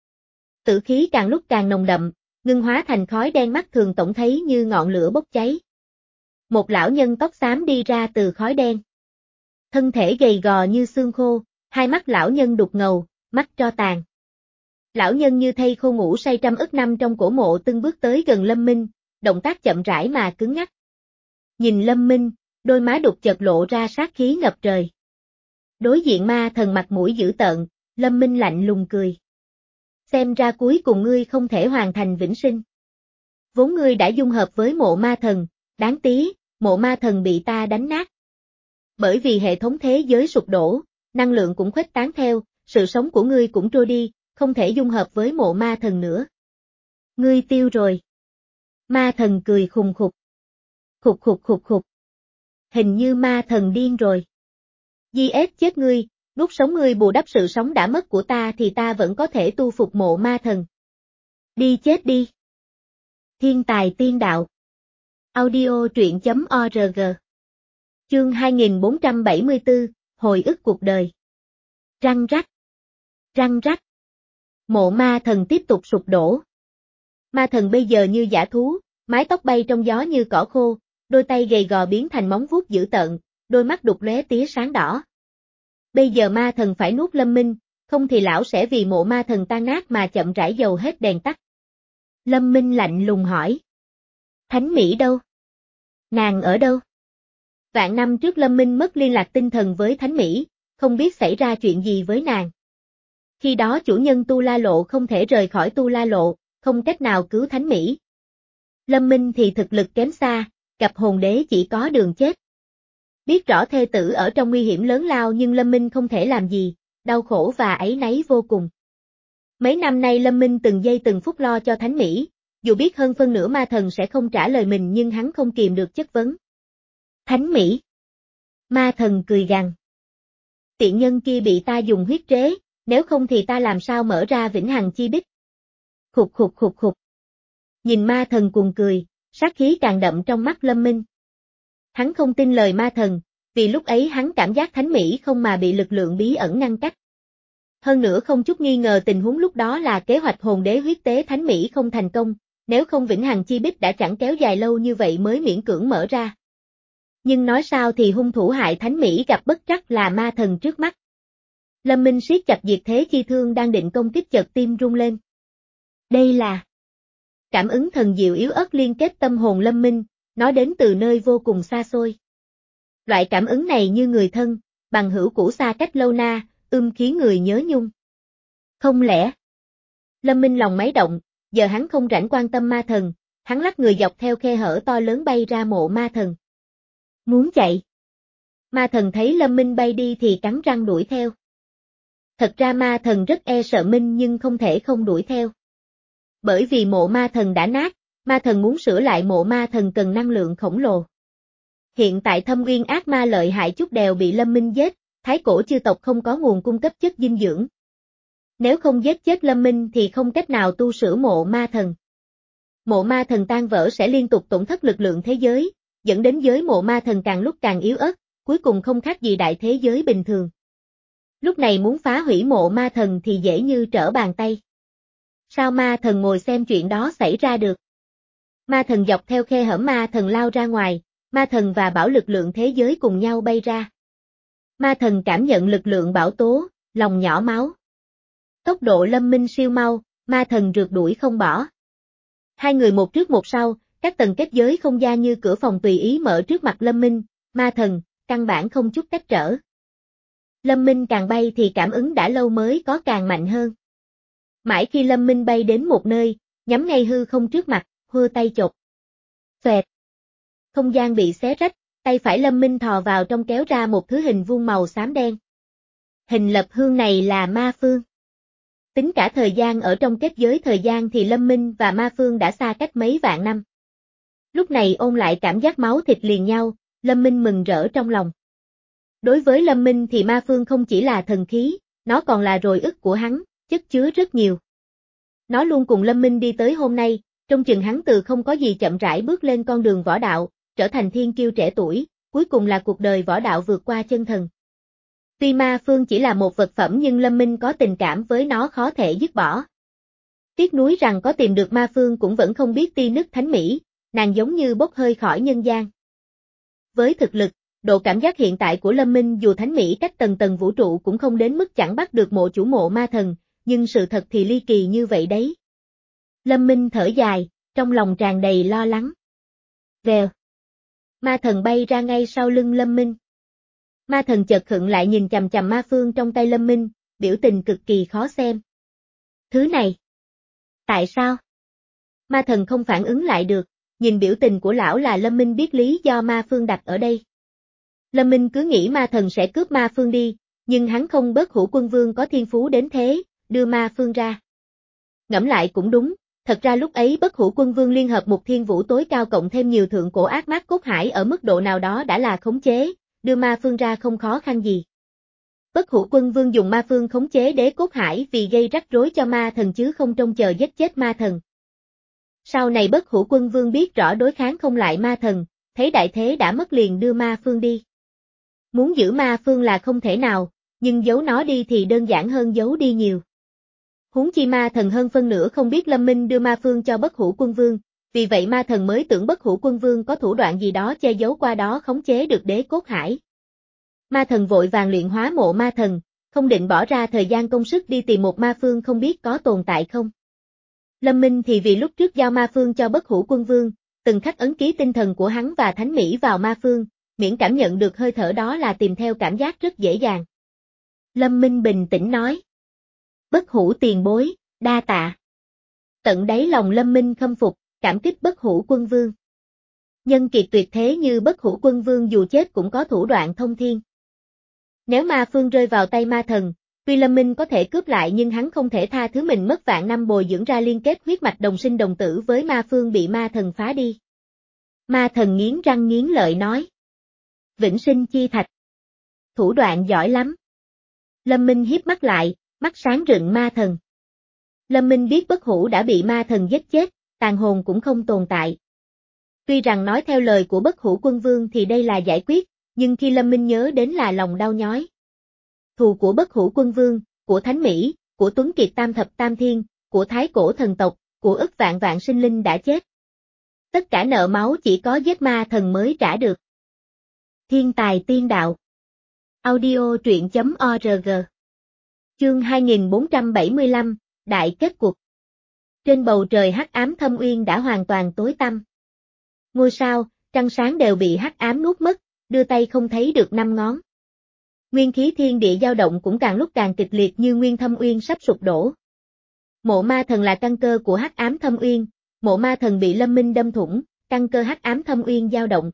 Tử khí càng lúc càng nồng đậm, ngưng hóa thành khói đen mắt thường tổng thấy như ngọn lửa bốc cháy. Một lão nhân tóc xám đi ra từ khói đen. Thân thể gầy gò như xương khô, hai mắt lão nhân đục ngầu, mắt tro tàn. Lão nhân như thây khô ngủ say trăm ức năm trong cổ mộ từng bước tới gần Lâm Minh, động tác chậm rãi mà cứng ngắc. Nhìn Lâm Minh, đôi má đục chợt lộ ra sát khí ngập trời. Đối diện ma thần mặt mũi dữ tợn, Lâm Minh lạnh lùng cười. Xem ra cuối cùng ngươi không thể hoàn thành vĩnh sinh. Vốn ngươi đã dung hợp với mộ ma thần, đáng tí, mộ ma thần bị ta đánh nát. Bởi vì hệ thống thế giới sụp đổ, năng lượng cũng khuếch tán theo, sự sống của ngươi cũng trôi đi, không thể dung hợp với mộ ma thần nữa. Ngươi tiêu rồi. Ma thần cười khùng khục. Khục khục khục khục. Hình như ma thần điên rồi. Di ết chết ngươi, lúc sống ngươi bù đắp sự sống đã mất của ta thì ta vẫn có thể tu phục mộ ma thần. Đi chết đi. Thiên tài tiên đạo. Audio truyện chấm org. Chương hai nghìn bốn trăm bảy mươi tư, hồi ức cuộc đời. Răng rắc. Răng rắc. Mộ ma thần tiếp tục sụp đổ. Ma thần bây giờ như dã thú, mái tóc bay trong gió như cỏ khô, đôi tay gầy gò biến thành móng vuốt dữ tợn, đôi mắt đục lóe tía sáng đỏ. Bây giờ ma thần phải nuốt Lâm Minh, không thì lão sẽ vì mộ ma thần tan nát mà chậm rãi dầu hết đèn tắt. Lâm Minh lạnh lùng hỏi. Thánh Mỹ đâu? Nàng ở đâu? Vạn năm trước Lâm Minh mất liên lạc tinh thần với Thánh Mỹ, không biết xảy ra chuyện gì với nàng. Khi đó chủ nhân Tu La Lộ không thể rời khỏi Tu La Lộ, không cách nào cứu Thánh Mỹ. Lâm Minh thì thực lực kém xa, gặp hồn đế chỉ có đường chết. Biết rõ thê tử ở trong nguy hiểm lớn lao nhưng Lâm Minh không thể làm gì, đau khổ và áy náy vô cùng. Mấy năm nay Lâm Minh từng giây từng phút lo cho Thánh Mỹ, dù biết hơn phân nửa ma thần sẽ không trả lời mình nhưng hắn không kìm được chất vấn. Thánh Mỹ. Ma thần cười gằn. Tiện nhân kia bị ta dùng huyết trế, nếu không thì ta làm sao mở ra vĩnh hằng chi bích. Khục khục khục khục. Nhìn ma thần cuồng cười, sát khí càng đậm trong mắt Lâm Minh. Hắn không tin lời ma thần, vì lúc ấy hắn cảm giác Thánh Mỹ không mà bị lực lượng bí ẩn ngăn cách. Hơn nữa không chút nghi ngờ tình huống lúc đó là kế hoạch hồn đế huyết tế Thánh Mỹ không thành công, nếu không vĩnh hằng chi bích đã chẳng kéo dài lâu như vậy mới miễn cưỡng mở ra. Nhưng nói sao thì hung thủ hại Thánh Mỹ gặp bất trắc là ma thần trước mắt. Lâm Minh siết chặt diệt thế chi thương đang định công kích chợt tim rung lên. Đây là cảm ứng thần diệu yếu ớt liên kết tâm hồn Lâm Minh, nó đến từ nơi vô cùng xa xôi. Loại cảm ứng này như người thân, bằng hữu cũ xa cách lâu na, ưm khiến người nhớ nhung. Không lẽ? Lâm Minh lòng máy động, giờ hắn không rảnh quan tâm ma thần, hắn lắc người dọc theo khe hở to lớn bay ra mộ ma thần. Muốn chạy. Ma thần thấy Lâm Minh bay đi thì cắn răng đuổi theo. Thật ra ma thần rất e sợ Minh nhưng không thể không đuổi theo. Bởi vì mộ ma thần đã nát, ma thần muốn sửa lại mộ ma thần cần năng lượng khổng lồ. Hiện tại Thâm Uyên ác ma lợi hại chút đèo bị Lâm Minh giết, thái cổ chư tộc không có nguồn cung cấp chất dinh dưỡng. Nếu không giết chết Lâm Minh thì không cách nào tu sửa mộ ma thần. Mộ ma thần tan vỡ sẽ liên tục tổn thất lực lượng thế giới, dẫn đến giới mộ ma thần càng lúc càng yếu ớt, cuối cùng không khác gì đại thế giới bình thường. Lúc này muốn phá hủy mộ ma thần thì dễ như trở bàn tay. Sao ma thần ngồi xem chuyện đó xảy ra được? Ma thần dọc theo khe hở ma thần lao ra ngoài, ma thần và bảo lực lượng thế giới cùng nhau bay ra. Ma thần cảm nhận lực lượng bão tố, lòng nhỏ máu. Tốc độ Lâm Minh siêu mau, ma thần rượt đuổi không bỏ. Hai người một trước một sau, các tầng kết giới không gian như cửa phòng tùy ý mở trước mặt Lâm Minh, ma thần, căn bản không chút cách trở. Lâm Minh càng bay thì cảm ứng đã lâu mới có càng mạnh hơn. Mãi khi Lâm Minh bay đến một nơi, nhắm ngay hư không trước mặt, hưa tay chộp. Xoẹt. Không gian bị xé rách, tay phải Lâm Minh thò vào trong kéo ra một thứ hình vuông màu xám đen. Hình lập hương này là ma phương. Tính cả thời gian ở trong kết giới thời gian thì Lâm Minh và ma phương đã xa cách mấy vạn năm. Lúc này ôn lại cảm giác máu thịt liền nhau, Lâm Minh mừng rỡ trong lòng. Đối với Lâm Minh thì ma phương không chỉ là thần khí, nó còn là rồi ức của hắn, chất chứa rất nhiều. Nó luôn cùng Lâm Minh đi tới hôm nay, trong chừng hắn từ không có gì chậm rãi bước lên con đường võ đạo, trở thành thiên kiêu trẻ tuổi, cuối cùng là cuộc đời võ đạo vượt qua chân thần. Tuy ma phương chỉ là một vật phẩm nhưng Lâm Minh có tình cảm với nó khó thể dứt bỏ. Tiếc nuối rằng có tìm được ma phương cũng vẫn không biết ti nức Thánh Mỹ, nàng giống như bốc hơi khỏi nhân gian. Với thực lực, độ cảm giác hiện tại của Lâm Minh dù Thánh Mỹ cách tầng tầng vũ trụ cũng không đến mức chẳng bắt được mộ chủ mộ ma thần, nhưng sự thật thì ly kỳ như vậy đấy. Lâm Minh thở dài, trong lòng tràn đầy lo lắng. Vèo. Ma thần bay ra ngay sau lưng Lâm Minh. Ma thần chợt khựng lại nhìn chằm chằm ma phương trong tay Lâm Minh, biểu tình cực kỳ khó xem. Thứ này. Tại sao? Ma thần không phản ứng lại được, nhìn biểu tình của lão là Lâm Minh biết lý do ma phương đặt ở đây. Lâm Minh cứ nghĩ ma thần sẽ cướp ma phương đi, nhưng hắn không Bất Hủ Quân Vương có thiên phú đến thế, đưa ma phương ra. Ngẫm lại cũng đúng, thật ra lúc ấy Bất Hủ Quân Vương liên hợp một thiên vũ tối cao cộng thêm nhiều thượng cổ ác mác cốt hải ở mức độ nào đó đã là khống chế, đưa ma phương ra không khó khăn gì. Bất Hủ Quân Vương dùng ma phương khống chế đế cốt hải vì gây rắc rối cho ma thần chứ không trông chờ giết chết ma thần. Sau này Bất Hủ Quân Vương biết rõ đối kháng không lại ma thần, thấy đại thế đã mất liền đưa ma phương đi. Muốn giữ ma phương là không thể nào, nhưng giấu nó đi thì đơn giản hơn giấu đi nhiều. Huống chi ma thần hơn phân nửa không biết Lâm Minh đưa ma phương cho Bất Hủ Quân Vương, vì vậy ma thần mới tưởng Bất Hủ Quân Vương có thủ đoạn gì đó che giấu qua đó khống chế được đế cốt hải. Ma thần vội vàng luyện hóa mộ ma thần, không định bỏ ra thời gian công sức đi tìm một ma phương không biết có tồn tại không. Lâm Minh thì vì lúc trước giao ma phương cho Bất Hủ Quân Vương, từng khắc ấn ký tinh thần của hắn và Thánh Mỹ vào ma phương, miễn cảm nhận được hơi thở đó là tìm theo cảm giác rất dễ dàng. Lâm Minh bình tĩnh nói. Bất Hủ tiền bối, đa tạ. Tận đáy lòng Lâm Minh khâm phục, cảm kích Bất Hủ Quân Vương. Nhân kiệt tuyệt thế như Bất Hủ Quân Vương dù chết cũng có thủ đoạn thông thiên. Nếu ma phương rơi vào tay ma thần, tuy Lâm Minh có thể cướp lại nhưng hắn không thể tha thứ mình mất vạn năm bồi dưỡng ra liên kết huyết mạch đồng sinh đồng tử với ma phương bị ma thần phá đi. Ma thần nghiến răng nghiến lợi nói. Vĩnh sinh chi thạch. Thủ đoạn giỏi lắm. Lâm Minh hiếp mắt lại, mắt sáng rực ma thần. Lâm Minh biết Bất Hủ đã bị ma thần giết chết, tàn hồn cũng không tồn tại. Tuy rằng nói theo lời của Bất Hủ Quân Vương thì đây là giải quyết, nhưng khi Lâm Minh nhớ đến là lòng đau nhói. Thù của Bất Hủ Quân Vương, của Thánh Mỹ, của Tuấn Kiệt Tam Thập Tam Thiên, của Thái Cổ Thần Tộc, của ức vạn vạn sinh linh đã chết. Tất cả nợ máu chỉ có giết ma thần mới trả được. Thiên tài tiên đạo. Audio truyện chấm org. Chương hai nghìn bốn trăm bảy mươi lăm, Đại kết cuộc. Trên bầu trời hắc ám thâm uyên đã hoàn toàn tối tăm. Ngôi sao, trăng sáng đều bị hắc ám nuốt mất, đưa tay không thấy được năm ngón. Nguyên khí thiên địa dao động cũng càng lúc càng kịch liệt như nguyên thâm uyên sắp sụp đổ. Mộ ma thần là căn cơ của hắc ám thâm uyên, mộ ma thần bị Lâm Minh đâm thủng, căn cơ hắc ám thâm uyên dao động.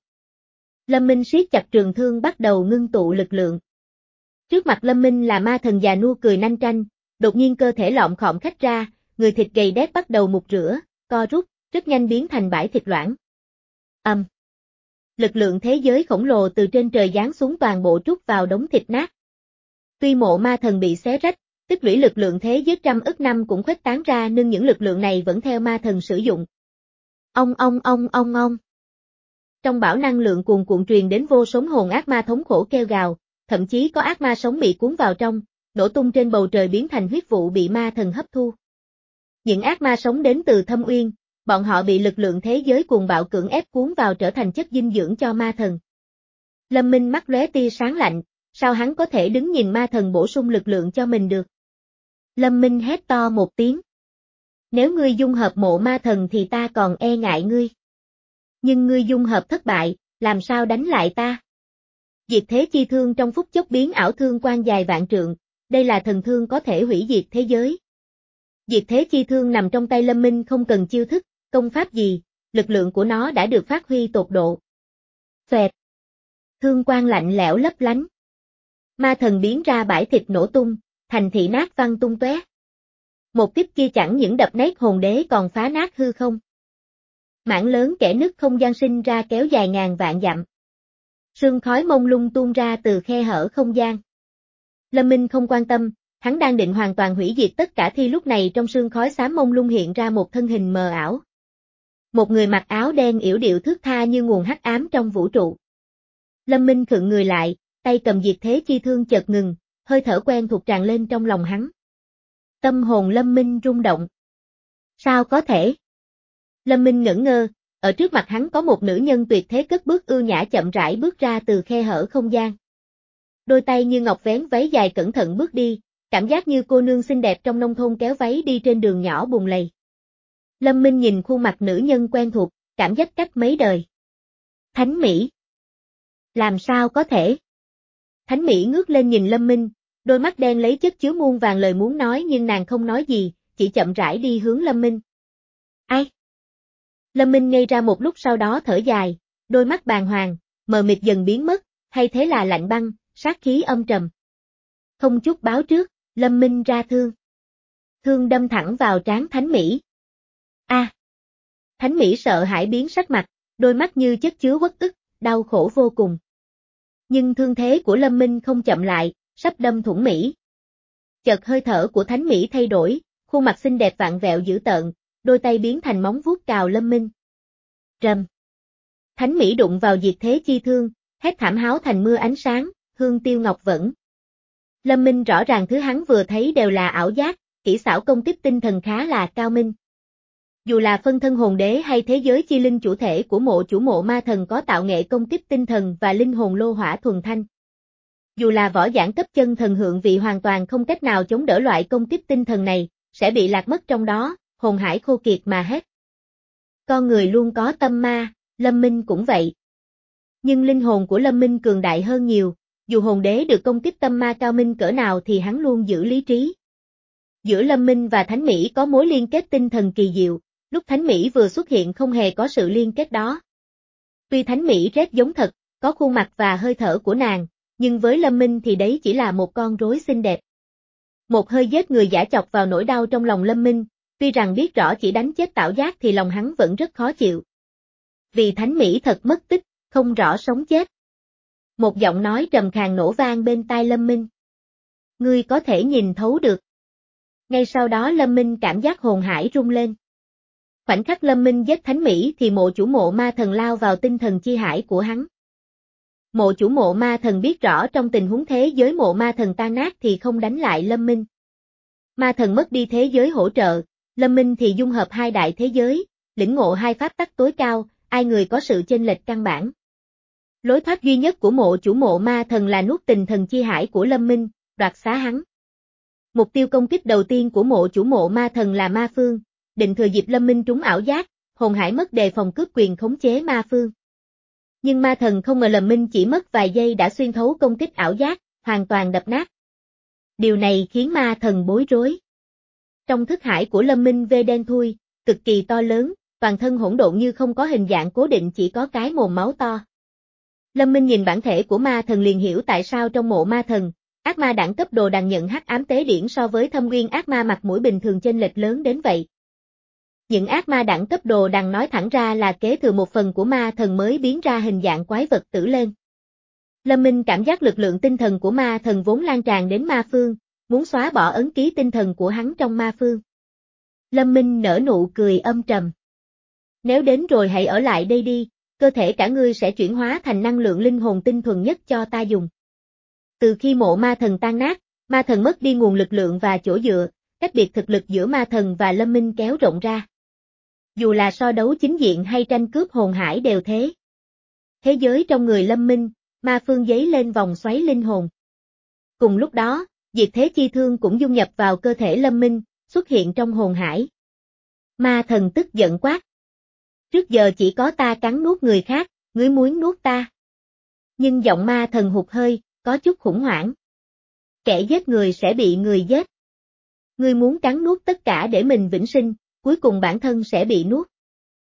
Lâm Minh siết chặt trường thương bắt đầu ngưng tụ lực lượng. Trước mặt Lâm Minh là ma thần già nua cười nanh tranh, đột nhiên cơ thể lọm khọm khách ra, người thịt gầy đét bắt đầu mục rửa, co rút, rất nhanh biến thành bãi thịt loãng. Âm. Um. Lực lượng thế giới khổng lồ từ trên trời giáng xuống toàn bộ trút vào đống thịt nát. Tuy mộ ma thần bị xé rách, tích lũy lực lượng thế giới trăm ức năm cũng khuếch tán ra nhưng những lực lượng này vẫn theo ma thần sử dụng. Ông ông ông ông ông. Trong bão năng lượng cuồn cuộn truyền đến vô số hồn ác ma thống khổ kêu gào, thậm chí có ác ma sống bị cuốn vào trong, nổ tung trên bầu trời biến thành huyết vụ bị ma thần hấp thu. Những ác ma sống đến từ thâm uyên, bọn họ bị lực lượng thế giới cuồng bạo cưỡng ép cuốn vào trở thành chất dinh dưỡng cho ma thần. Lâm Minh mắt lóe tia sáng lạnh, sao hắn có thể đứng nhìn ma thần bổ sung lực lượng cho mình được? Lâm Minh hét to một tiếng. Nếu ngươi dung hợp mộ ma thần thì ta còn e ngại ngươi. Nhưng ngươi dung hợp thất bại, làm sao đánh lại ta? Diệt thế chi thương trong phút chốc biến ảo thương quan dài vạn trượng, đây là thần thương có thể hủy diệt thế giới. Diệt thế chi thương nằm trong tay Lâm Minh không cần chiêu thức, công pháp gì, lực lượng của nó đã được phát huy tột độ. Xoẹt. Thương quang lạnh lẽo lấp lánh. Ma thần biến ra bãi thịt nổ tung, thành thị nát văng tung tóe. Một kích kia chẳng những đập nát hồn đế còn phá nát hư không. Mảng lớn kẽ nứt không gian sinh ra kéo dài ngàn vạn dặm. Sương khói mông lung tuôn ra từ khe hở không gian. Lâm Minh không quan tâm, hắn đang định hoàn toàn hủy diệt tất cả thì lúc này trong sương khói xám mông lung hiện ra một thân hình mờ ảo. Một người mặc áo đen yểu điệu thướt tha như nguồn hắc ám trong vũ trụ. Lâm Minh khựng người lại, tay cầm diệt thế chi thương chợt ngừng, hơi thở quen thuộc tràn lên trong lòng hắn. Tâm hồn Lâm Minh rung động. Sao có thể? Lâm Minh ngẩn ngơ, ở trước mặt hắn có một nữ nhân tuyệt thế cất bước ưu nhã chậm rãi bước ra từ khe hở không gian. Đôi tay như ngọc vén váy dài cẩn thận bước đi, cảm giác như cô nương xinh đẹp trong nông thôn kéo váy đi trên đường nhỏ bùn lầy. Lâm Minh nhìn khuôn mặt nữ nhân quen thuộc, cảm giác cách mấy đời. Thánh Mỹ. Làm sao có thể? Thánh Mỹ ngước lên nhìn Lâm Minh, đôi mắt đen lấy chất chứa muôn vàng lời muốn nói nhưng nàng không nói gì, chỉ chậm rãi đi hướng Lâm Minh. Ai? Lâm Minh ngây ra một lúc sau đó thở dài, đôi mắt bàng hoàng, mờ mịt dần biến mất, hay thế là lạnh băng, sát khí âm trầm. Không chút báo trước, Lâm Minh ra thương. Thương đâm thẳng vào trán Thánh Mỹ. A! À. Thánh Mỹ sợ hãi biến sắc mặt, đôi mắt như chất chứa uất ức, đau khổ vô cùng. Nhưng thương thế của Lâm Minh không chậm lại, sắp đâm thủng Mỹ. Chợt hơi thở của Thánh Mỹ thay đổi, khuôn mặt xinh đẹp vặn vẹo dữ tợn, đôi tay biến thành móng vuốt cào Lâm Minh. Rầm. Thánh Mỹ đụng vào diệt thế chi thương, hét thảm háo thành mưa ánh sáng, hương tiêu ngọc vẫn. Lâm Minh rõ ràng thứ hắn vừa thấy đều là ảo giác, kỹ xảo công kích tinh thần khá là cao minh. Dù là phân thân hồn đế hay thế giới chi linh chủ thể của mộ chủ mộ ma thần có tạo nghệ công kích tinh thần và linh hồn lô hỏa thuần thanh. Dù là võ giảng cấp chân thần hượng vị hoàn toàn không cách nào chống đỡ loại công kích tinh thần này, sẽ bị lạc mất trong đó, hồn hải khô kiệt mà hết. Con người luôn có tâm ma, Lâm Minh cũng vậy. Nhưng linh hồn của Lâm Minh cường đại hơn nhiều, dù hồn đế được công kích tâm ma cao minh cỡ nào thì hắn luôn giữ lý trí. Giữa Lâm Minh và Thánh Mỹ có mối liên kết tinh thần kỳ diệu, lúc Thánh Mỹ vừa xuất hiện không hề có sự liên kết đó. Tuy Thánh Mỹ rất giống thật, có khuôn mặt và hơi thở của nàng, nhưng với Lâm Minh thì đấy chỉ là một con rối xinh đẹp. Một hơi giết người giả chọc vào nỗi đau trong lòng Lâm Minh, tuy rằng biết rõ chỉ đánh chết Tảo Giác thì lòng hắn vẫn rất khó chịu. Vì Thánh Mỹ thật mất tích, không rõ sống chết. Một giọng nói trầm khàn nổ vang bên tai Lâm Minh. Ngươi có thể nhìn thấu được. Ngay sau đó Lâm Minh cảm giác hồn hải rung lên. Khoảnh khắc Lâm Minh giết Thánh Mỹ thì mộ chủ mộ ma thần lao vào tinh thần chi hải của hắn. Mộ chủ mộ ma thần biết rõ trong tình huống thế giới mộ ma thần tan nát thì không đánh lại Lâm Minh. Ma thần mất đi thế giới hỗ trợ, Lâm Minh thì dung hợp hai đại thế giới, lĩnh ngộ hai pháp tắc tối cao, ai người có sự chênh lệch căn bản. Lối thoát duy nhất của mộ chủ mộ ma thần là nuốt tình thần chi hải của Lâm Minh, đoạt xá hắn. Mục tiêu công kích đầu tiên của mộ chủ mộ ma thần là Ma Phương, định thừa dịp Lâm Minh trúng ảo giác, hồn hải mất đề phòng cướp quyền khống chế Ma Phương. Nhưng ma thần không ngờ Lâm Minh chỉ mất vài giây đã xuyên thấu công kích ảo giác, hoàn toàn đập nát. Điều này khiến ma thần bối rối. Trong thức hải của Lâm Minh vê đen thui, cực kỳ to lớn, toàn thân hỗn độn như không có hình dạng cố định chỉ có cái mồm máu to. Lâm Minh nhìn bản thể của ma thần liền hiểu tại sao trong mộ ma thần, ác ma đẳng cấp đồ đằng nhận hắc ám tế điển so với thâm nguyên ác ma mặt mũi bình thường chênh lệch lớn đến vậy. Những ác ma đẳng cấp đồ đằng nói thẳng ra là kế thừa một phần của ma thần mới biến ra hình dạng quái vật tử lên. Lâm Minh cảm giác lực lượng tinh thần của ma thần vốn lan tràn đến ma phương, muốn xóa bỏ ấn ký tinh thần của hắn trong ma phương. Lâm Minh nở nụ cười âm trầm. Nếu đến rồi hãy ở lại đây đi, cơ thể cả ngươi sẽ chuyển hóa thành năng lượng linh hồn tinh thuần nhất cho ta dùng. Từ khi mộ ma thần tan nát, ma thần mất đi nguồn lực lượng và chỗ dựa, cách biệt thực lực giữa ma thần và Lâm Minh kéo rộng ra. Dù là so đấu chính diện hay tranh cướp hồn hải đều thế. Thế giới trong người Lâm Minh, ma phương giấy lên vòng xoáy linh hồn. Cùng lúc đó, diệt thế chi thương cũng dung nhập vào cơ thể Lâm Minh, xuất hiện trong hồn hải. Ma thần tức giận quát. Trước giờ chỉ có ta cắn nuốt người khác, ngươi muốn nuốt ta. Nhưng giọng ma thần hụt hơi, có chút khủng hoảng. Kẻ giết người sẽ bị người giết. Ngươi muốn cắn nuốt tất cả để mình vĩnh sinh, cuối cùng bản thân sẽ bị nuốt.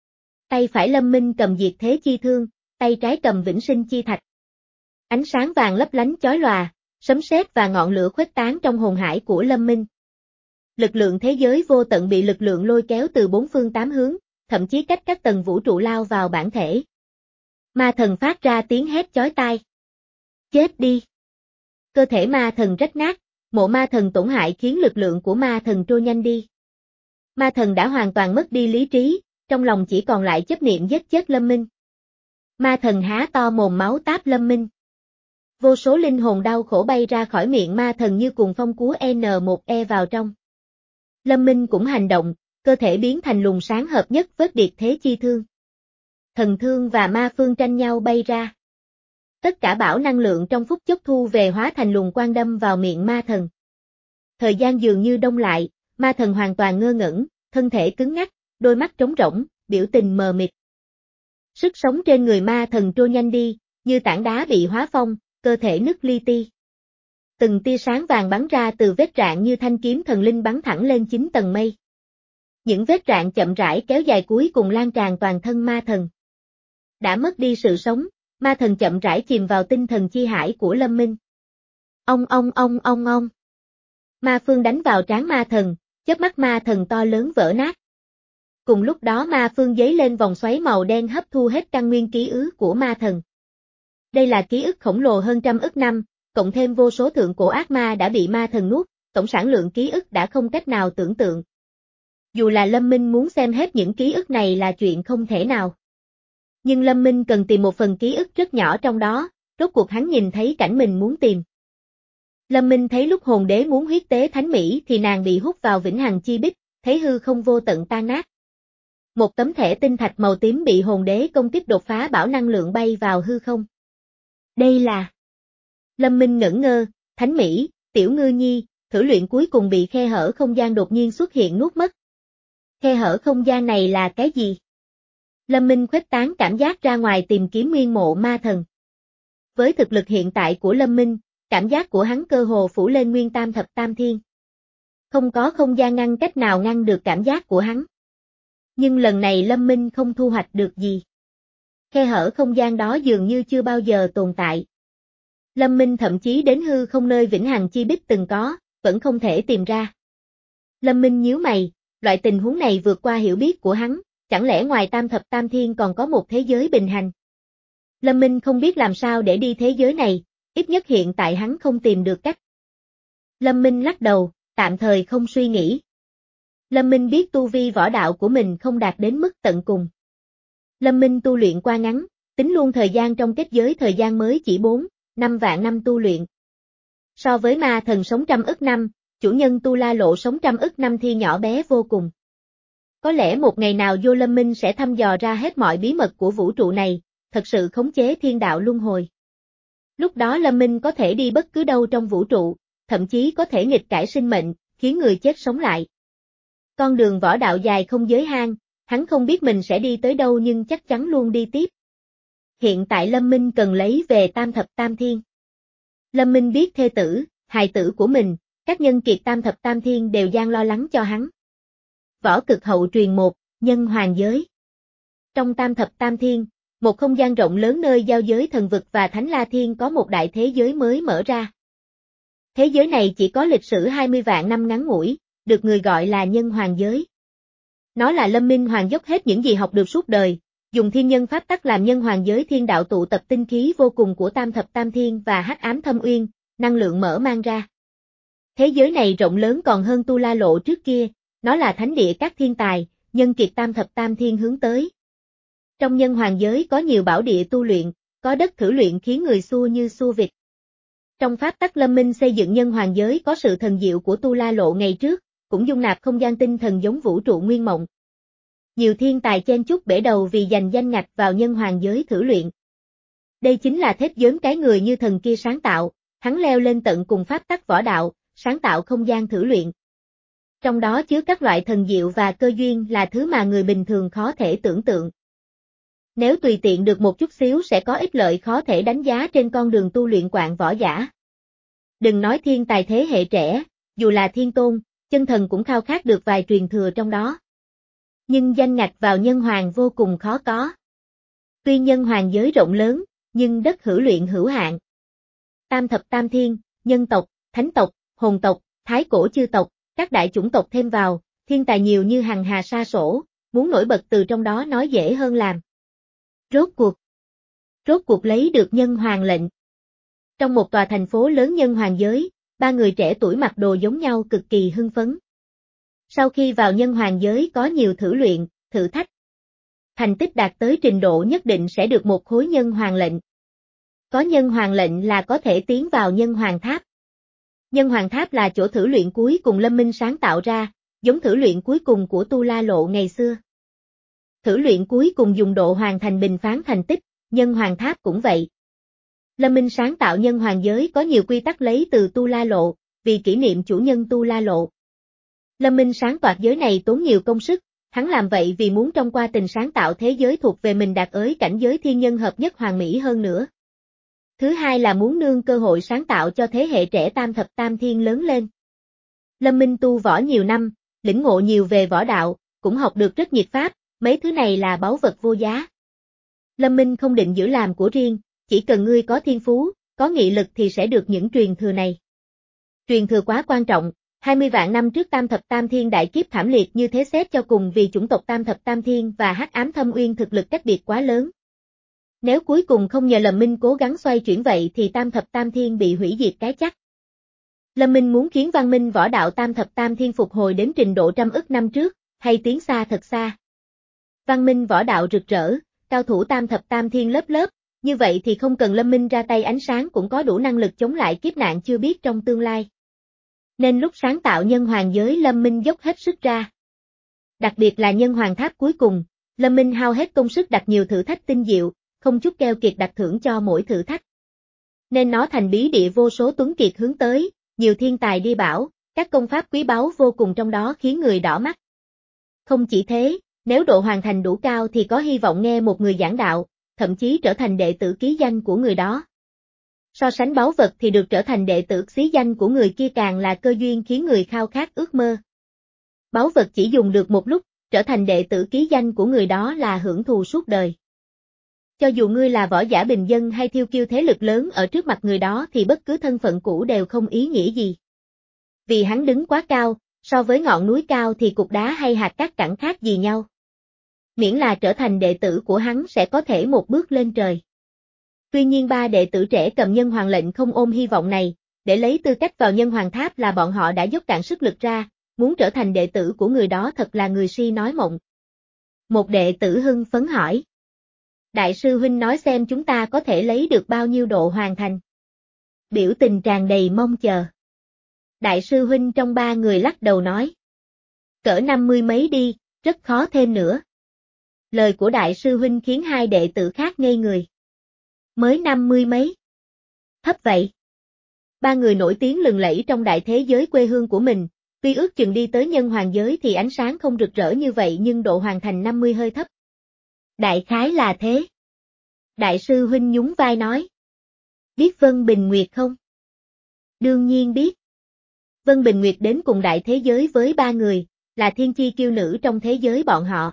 Tay phải Lâm Minh cầm diệt thế chi thương, tay trái cầm vĩnh sinh chi thạch. Ánh sáng vàng lấp lánh chói lòa, sấm sét và ngọn lửa khuếch tán trong hồn hải của Lâm Minh. Lực lượng thế giới vô tận bị lực lượng lôi kéo từ bốn phương tám hướng, thậm chí cách các tầng vũ trụ lao vào bản thể. Ma thần phát ra tiếng hét chói tai. Chết đi! Cơ thể ma thần rách nát, mộ ma thần tổn hại khiến lực lượng của ma thần trôi nhanh đi. Ma thần đã hoàn toàn mất đi lý trí, trong lòng chỉ còn lại chấp niệm giết chết Lâm Minh. Ma thần há to mồm máu táp Lâm Minh. Vô số linh hồn đau khổ bay ra khỏi miệng ma thần như cuồng phong cú en một e vào trong. Lâm Minh cũng hành động, cơ thể biến thành luồng sáng hợp nhất với điệt thế chi thương. Thần thương và ma phương tranh nhau bay ra. Tất cả bão năng lượng trong phút chốc thu về hóa thành luồng quang đâm vào miệng ma thần. Thời gian dường như đông lại, ma thần hoàn toàn ngơ ngẩn, thân thể cứng ngắc, đôi mắt trống rỗng, biểu tình mờ mịt. Sức sống trên người ma thần trôi nhanh đi, như tảng đá bị hóa phong, cơ thể nứt li ti. Từng tia sáng vàng bắn ra từ vết rạn như thanh kiếm thần linh bắn thẳng lên chín tầng mây. Những vết rạn chậm rãi kéo dài cuối cùng lan tràn toàn thân ma thần. Đã mất đi sự sống, ma thần chậm rãi chìm vào tinh thần chi hải của Lâm Minh. Ông ông ông ông ông. Ma phương đánh vào trán ma thần, chớp mắt ma thần to lớn vỡ nát. Cùng lúc đó ma phương giấy lên vòng xoáy màu đen hấp thu hết căn nguyên ký ức của ma thần. Đây là ký ức khổng lồ hơn trăm ức năm, cộng thêm vô số thượng cổ ác ma đã bị ma thần nuốt, tổng sản lượng ký ức đã không cách nào tưởng tượng. Dù là Lâm Minh muốn xem hết những ký ức này là chuyện không thể nào. Nhưng Lâm Minh cần tìm một phần ký ức rất nhỏ trong đó, rốt cuộc hắn nhìn thấy cảnh mình muốn tìm. Lâm Minh thấy lúc hồn đế muốn huyết tế Thánh Mỹ thì nàng bị hút vào vĩnh hằng chi bích, thấy hư không vô tận tan nát. Một tấm thẻ tinh thạch màu tím bị hồn đế công kích đột phá bảo năng lượng bay vào hư không. Đây là... Lâm Minh ngẩn ngơ, Thánh Mỹ, Tiểu Ngư Nhi, thử luyện cuối cùng bị khe hở không gian đột nhiên xuất hiện nuốt mất. Khe hở không gian này là cái gì? Lâm Minh khuếch tán cảm giác ra ngoài tìm kiếm nguyên mộ ma thần. Với thực lực hiện tại của Lâm Minh, cảm giác của hắn cơ hồ phủ lên nguyên tam thập tam thiên. Không có không gian ngăn cách nào ngăn được cảm giác của hắn. Nhưng lần này Lâm Minh không thu hoạch được gì. Khe hở không gian đó dường như chưa bao giờ tồn tại. Lâm Minh thậm chí đến hư không nơi vĩnh hằng chi bích từng có, vẫn không thể tìm ra. Lâm Minh nhíu mày, loại tình huống này vượt qua hiểu biết của hắn, chẳng lẽ ngoài tam thập tam thiên còn có một thế giới bình hành. Lâm Minh không biết làm sao để đi thế giới này, ít nhất hiện tại hắn không tìm được cách. Lâm Minh lắc đầu, tạm thời không suy nghĩ. Lâm Minh biết tu vi võ đạo của mình không đạt đến mức tận cùng. Lâm Minh tu luyện qua ngắn, tính luôn thời gian trong kết giới thời gian mới chỉ bốn, năm vạn năm tu luyện. So với ma thần sống trăm ức năm, chủ nhân Tu La Lộ sống trăm ức năm thì nhỏ bé vô cùng. Có lẽ một ngày nào vô Lâm Minh sẽ thăm dò ra hết mọi bí mật của vũ trụ này, thật sự khống chế thiên đạo luân hồi. Lúc đó Lâm Minh có thể đi bất cứ đâu trong vũ trụ, thậm chí có thể nghịch cải sinh mệnh, khiến người chết sống lại. Con đường võ đạo dài không giới hạn, hắn không biết mình sẽ đi tới đâu nhưng chắc chắn luôn đi tiếp. Hiện tại Lâm Minh cần lấy về tam thập tam thiên. Lâm Minh biết thê tử, hài tử của mình, các nhân kiệt tam thập tam thiên đều đang lo lắng cho hắn. Võ cực hậu truyền một, nhân hoàng giới. Trong tam thập tam thiên, một không gian rộng lớn nơi giao giới thần vực và thánh la thiên có một đại thế giới mới mở ra. Thế giới này chỉ có lịch sử hai mươi vạn năm ngắn ngủi, được người gọi là nhân hoàng giới. Nó là Lâm Minh Hoàng dốc hết những gì học được suốt đời, dùng thiên nhân pháp tắc làm nhân hoàng giới thiên đạo tụ tập tinh khí vô cùng của tam thập tam thiên và hắc ám thâm uyên, năng lượng mở mang ra. Thế giới này rộng lớn còn hơn Tu La Lộ trước kia, nó là thánh địa các thiên tài, nhân kiệt tam thập tam thiên hướng tới. Trong nhân hoàng giới có nhiều bảo địa tu luyện, có đất thử luyện khiến người xua như xua vịt. Trong pháp tắc Lâm Minh xây dựng nhân hoàng giới có sự thần diệu của Tu La Lộ ngày trước, cũng dung nạp không gian tinh thần giống vũ trụ nguyên mộng. Nhiều thiên tài chen chúc bể đầu vì giành danh ngạch vào nhân hoàng giới thử luyện. Đây chính là thép giớm cái người như thần kia sáng tạo, hắn leo lên tận cùng pháp tắc võ đạo, sáng tạo không gian thử luyện. Trong đó chứa các loại thần diệu và cơ duyên là thứ mà người bình thường khó thể tưởng tượng. Nếu tùy tiện được một chút xíu sẽ có ích lợi khó thể đánh giá trên con đường tu luyện quạng võ giả. Đừng nói thiên tài thế hệ trẻ, dù là thiên tôn, chân thần cũng khao khát được vài truyền thừa trong đó. Nhưng danh ngạch vào nhân hoàng vô cùng khó có. Tuy nhân hoàng giới rộng lớn, nhưng đất hữu luyện hữu hạn. Tam thập tam thiên, nhân tộc, thánh tộc, hồn tộc, thái cổ chư tộc, các đại chủng tộc thêm vào, thiên tài nhiều như hằng hà sa sổ, muốn nổi bật từ trong đó nói dễ hơn làm. Rốt cuộc. Rốt cuộc lấy được nhân hoàng lệnh. Trong một tòa thành phố lớn nhân hoàng giới, ba người trẻ tuổi mặc đồ giống nhau cực kỳ hưng phấn. Sau khi vào nhân hoàng giới có nhiều thử luyện, thử thách. Thành tích đạt tới trình độ nhất định sẽ được một khối nhân hoàng lệnh. Có nhân hoàng lệnh là có thể tiến vào nhân hoàng tháp. Nhân hoàng tháp là chỗ thử luyện cuối cùng Lâm Minh sáng tạo ra, giống thử luyện cuối cùng của Tu La Lộ ngày xưa. Thử luyện cuối cùng dùng độ hoàn thành bình phán thành tích, nhân hoàng tháp cũng vậy. Lâm Minh sáng tạo nhân hoàng giới có nhiều quy tắc lấy từ Tu La Lộ, vì kỷ niệm chủ nhân Tu La Lộ. Lâm Minh sáng toạc giới này tốn nhiều công sức, hắn làm vậy vì muốn trong quá trình sáng tạo thế giới thuộc về mình đạt tới cảnh giới thiên nhân hợp nhất hoàn mỹ hơn nữa. Thứ hai là muốn nương cơ hội sáng tạo cho thế hệ trẻ tam thập tam thiên lớn lên. Lâm Minh tu võ nhiều năm, lĩnh ngộ nhiều về võ đạo, cũng học được rất nhiệt pháp, mấy thứ này là báu vật vô giá. Lâm Minh không định giữ làm của riêng, chỉ cần ngươi có thiên phú, có nghị lực thì sẽ được những truyền thừa này. Truyền thừa quá quan trọng, hai mươi vạn năm trước tam thập tam thiên đại kiếp thảm liệt như thế xét cho cùng vì chủng tộc tam thập tam thiên và hắc ám thâm uyên thực lực cách biệt quá lớn. Nếu cuối cùng không nhờ Lâm Minh cố gắng xoay chuyển vậy thì tam thập tam thiên bị hủy diệt cái chắc. Lâm Minh muốn khiến văn minh võ đạo tam thập tam thiên phục hồi đến trình độ trăm ức năm trước, hay tiến xa thật xa. Văn minh võ đạo rực rỡ, cao thủ tam thập tam thiên lớp lớp, như vậy thì không cần Lâm Minh ra tay ánh sáng cũng có đủ năng lực chống lại kiếp nạn chưa biết trong tương lai. Nên lúc sáng tạo nhân hoàng giới Lâm Minh dốc hết sức ra. Đặc biệt là nhân hoàng tháp cuối cùng, Lâm Minh hao hết công sức đặt nhiều thử thách tinh diệu, không chút keo kiệt đặt thưởng cho mỗi thử thách. Nên nó thành bí địa vô số tuấn kiệt hướng tới, nhiều thiên tài đi bảo, các công pháp quý báu vô cùng trong đó khiến người đỏ mắt. Không chỉ thế, nếu độ hoàn thành đủ cao thì có hy vọng nghe một người giảng đạo, thậm chí trở thành đệ tử ký danh của người đó. So sánh báu vật thì được trở thành đệ tử xí danh của người kia càng là cơ duyên khiến người khao khát ước mơ. Báu vật chỉ dùng được một lúc, trở thành đệ tử ký danh của người đó là hưởng thụ suốt đời. Cho dù ngươi là võ giả bình dân hay thiêu kiêu thế lực lớn ở trước mặt người đó thì bất cứ thân phận cũ đều không ý nghĩa gì. Vì hắn đứng quá cao, so với ngọn núi cao thì cục đá hay hạt cát chẳng khác gì nhau. Miễn là trở thành đệ tử của hắn sẽ có thể một bước lên trời. Tuy nhiên ba đệ tử trẻ cầm nhân hoàng lệnh không ôm hy vọng này, để lấy tư cách vào nhân hoàng tháp là bọn họ đã dốc cạn sức lực ra, muốn trở thành đệ tử của người đó thật là người si nói mộng. Một đệ tử hưng phấn hỏi. Đại sư huynh nói xem chúng ta có thể lấy được bao nhiêu độ hoàn thành. Biểu tình tràn đầy mong chờ. Đại sư huynh trong ba người lắc đầu nói. Cỡ năm mươi mấy đi, rất khó thêm nữa. Lời của đại sư huynh khiến hai đệ tử khác ngây người. Mới năm mươi mấy. Thấp vậy. Ba người nổi tiếng lừng lẫy trong đại thế giới quê hương của mình, tuy ước chừng đi tới nhân hoàng giới thì ánh sáng không rực rỡ như vậy nhưng độ hoàn thành năm mươi hơi thấp. Đại khái là thế. Đại sư huynh nhún vai nói. Biết Vân Bình Nguyệt không? Đương nhiên biết. Vân Bình Nguyệt đến cùng đại thế giới với ba người, là thiên chi kiêu nữ trong thế giới bọn họ.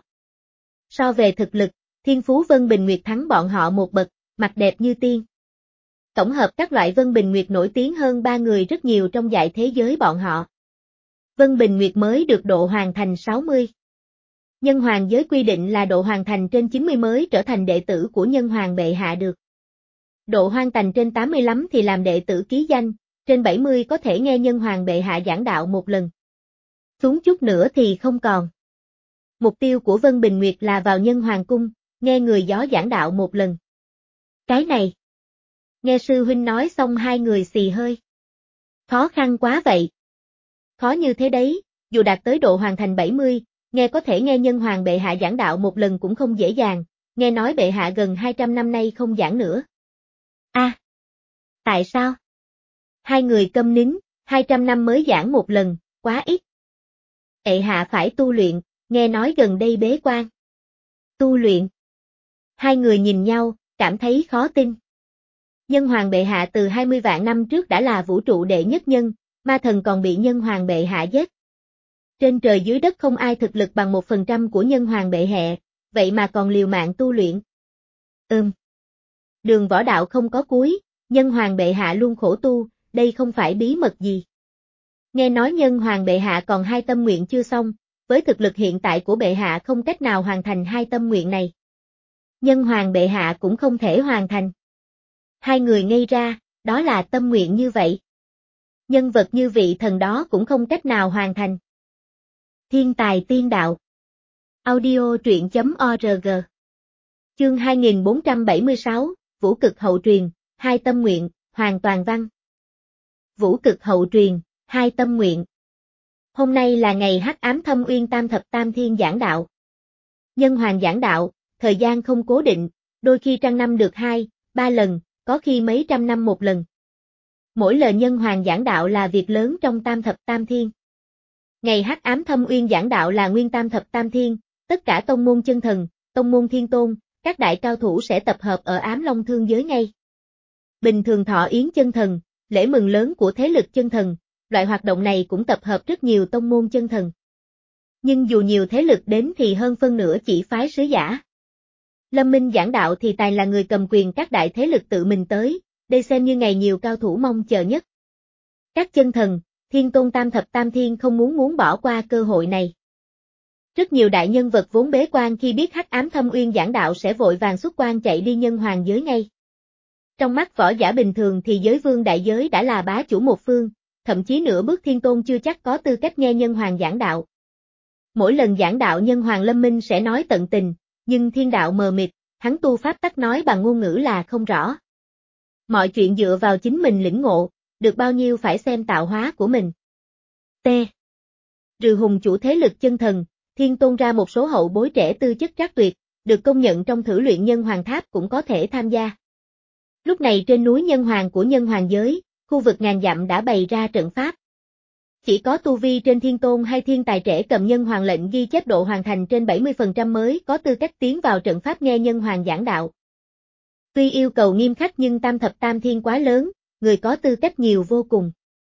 So về thực lực, thiên phú Vân Bình Nguyệt thắng bọn họ một bậc, mặt đẹp như tiên. Tổng hợp các loại Vân Bình Nguyệt nổi tiếng hơn ba người rất nhiều trong đại thế giới bọn họ. Vân Bình Nguyệt mới được độ hoàn thành sáu mươi. Nhân hoàng giới quy định là độ hoàn thành trên chín mươi mới trở thành đệ tử của nhân hoàng bệ hạ được. Độ hoàn thành trên tám mươi lắm thì làm đệ tử ký danh, trên bảy mươi có thể nghe nhân hoàng bệ hạ giảng đạo một lần. Xuống chút nữa thì không còn. Mục tiêu của Vân Bình Nguyệt là vào nhân hoàng cung, nghe người gió giảng đạo một lần. Cái này. Nghe sư huynh nói xong hai người xì hơi. Khó khăn quá vậy. Khó như thế đấy, dù đạt tới độ hoàn thành bảy mươi, nghe có thể nghe nhân hoàng bệ hạ giảng đạo một lần cũng không dễ dàng, nghe nói bệ hạ gần hai trăm năm nay không giảng nữa. A, à, tại sao? Hai người câm nín, hai trăm năm mới giảng một lần, quá ít. Bệ hạ phải tu luyện, nghe nói gần đây bế quan. Tu luyện. Hai người nhìn nhau, cảm thấy khó tin. Nhân hoàng bệ hạ từ hai mươi vạn năm trước đã là vũ trụ đệ nhất nhân, ma thần còn bị nhân hoàng bệ hạ giết. Trên trời dưới đất không ai thực lực bằng một phần trăm của nhân hoàng bệ hạ, vậy mà còn liều mạng tu luyện. Ừm. Đường võ đạo không có cuối, nhân hoàng bệ hạ luôn khổ tu, đây không phải bí mật gì. Nghe nói nhân hoàng bệ hạ còn hai tâm nguyện chưa xong, với thực lực hiện tại của bệ hạ không cách nào hoàn thành hai tâm nguyện này. Nhân hoàng bệ hạ cũng không thể hoàn thành. Hai người ngây ra, đó là tâm nguyện như vậy. Nhân vật như vị thần đó cũng không cách nào hoàn thành. Thiên tài tiên đạo. Audio truyện chấm org. Chương hai nghìn bốn trăm bảy mươi sáu, Vũ cực hậu truyền, hai tâm nguyện, hoàn toàn văn. Vũ cực hậu truyền, hai tâm nguyện. Hôm nay là ngày Hắc Ám Thâm Uyên Tam Thập Tam Thiên giảng đạo. Nhân hoàng giảng đạo, thời gian không cố định, đôi khi trăm năm được hai, ba lần, có khi mấy trăm năm một lần. Mỗi lời nhân hoàng giảng đạo là việc lớn trong Tam Thập Tam Thiên. Ngày Hắc Ám Thâm Uyên giảng đạo là nguyên Tam Thập Tam Thiên, tất cả tông môn chân thần, tông môn thiên tôn, các đại cao thủ sẽ tập hợp ở Ám Long Thương giới ngay. Bình thường thọ yến chân thần, lễ mừng lớn của thế lực chân thần, loại hoạt động này cũng tập hợp rất nhiều tông môn chân thần. Nhưng dù nhiều thế lực đến thì hơn phân nửa chỉ phái sứ giả. Lâm Minh giảng đạo thì tài là người cầm quyền các đại thế lực tự mình tới, đây xem như ngày nhiều cao thủ mong chờ nhất. Các chân thần, thiên tôn Tam Thập Tam Thiên không muốn muốn bỏ qua cơ hội này. Rất nhiều đại nhân vật vốn bế quan khi biết Hắc Ám Thâm Uyên giảng đạo sẽ vội vàng xuất quan chạy đi nhân hoàng giới ngay. Trong mắt võ giả bình thường thì giới vương đại giới đã là bá chủ một phương, thậm chí nửa bước thiên tôn chưa chắc có tư cách nghe nhân hoàng giảng đạo. Mỗi lần giảng đạo nhân hoàng Lâm Minh sẽ nói tận tình, nhưng thiên đạo mờ mịt, hắn tu pháp tắc nói bằng ngôn ngữ là không rõ. Mọi chuyện dựa vào chính mình lĩnh ngộ, được bao nhiêu phải xem tạo hóa của mình. T. Trừ hùng chủ thế lực chân thần, thiên tôn ra một số hậu bối trẻ tư chất trác tuyệt, được công nhận trong thử luyện nhân hoàng tháp cũng có thể tham gia. Lúc này trên núi Nhân Hoàng của Nhân Hoàng giới, khu vực ngàn dặm đã bày ra trận pháp. Chỉ có tu vi trên thiên tôn hay thiên tài trẻ cầm Nhân Hoàng lệnh ghi chép độ hoàn thành trên bảy mươi phần trăm mới có tư cách tiến vào trận pháp nghe Nhân Hoàng giảng đạo. Tuy yêu cầu nghiêm khắc nhưng tam thập tam thiên quá lớn, người có tư cách nhiều vô cùng.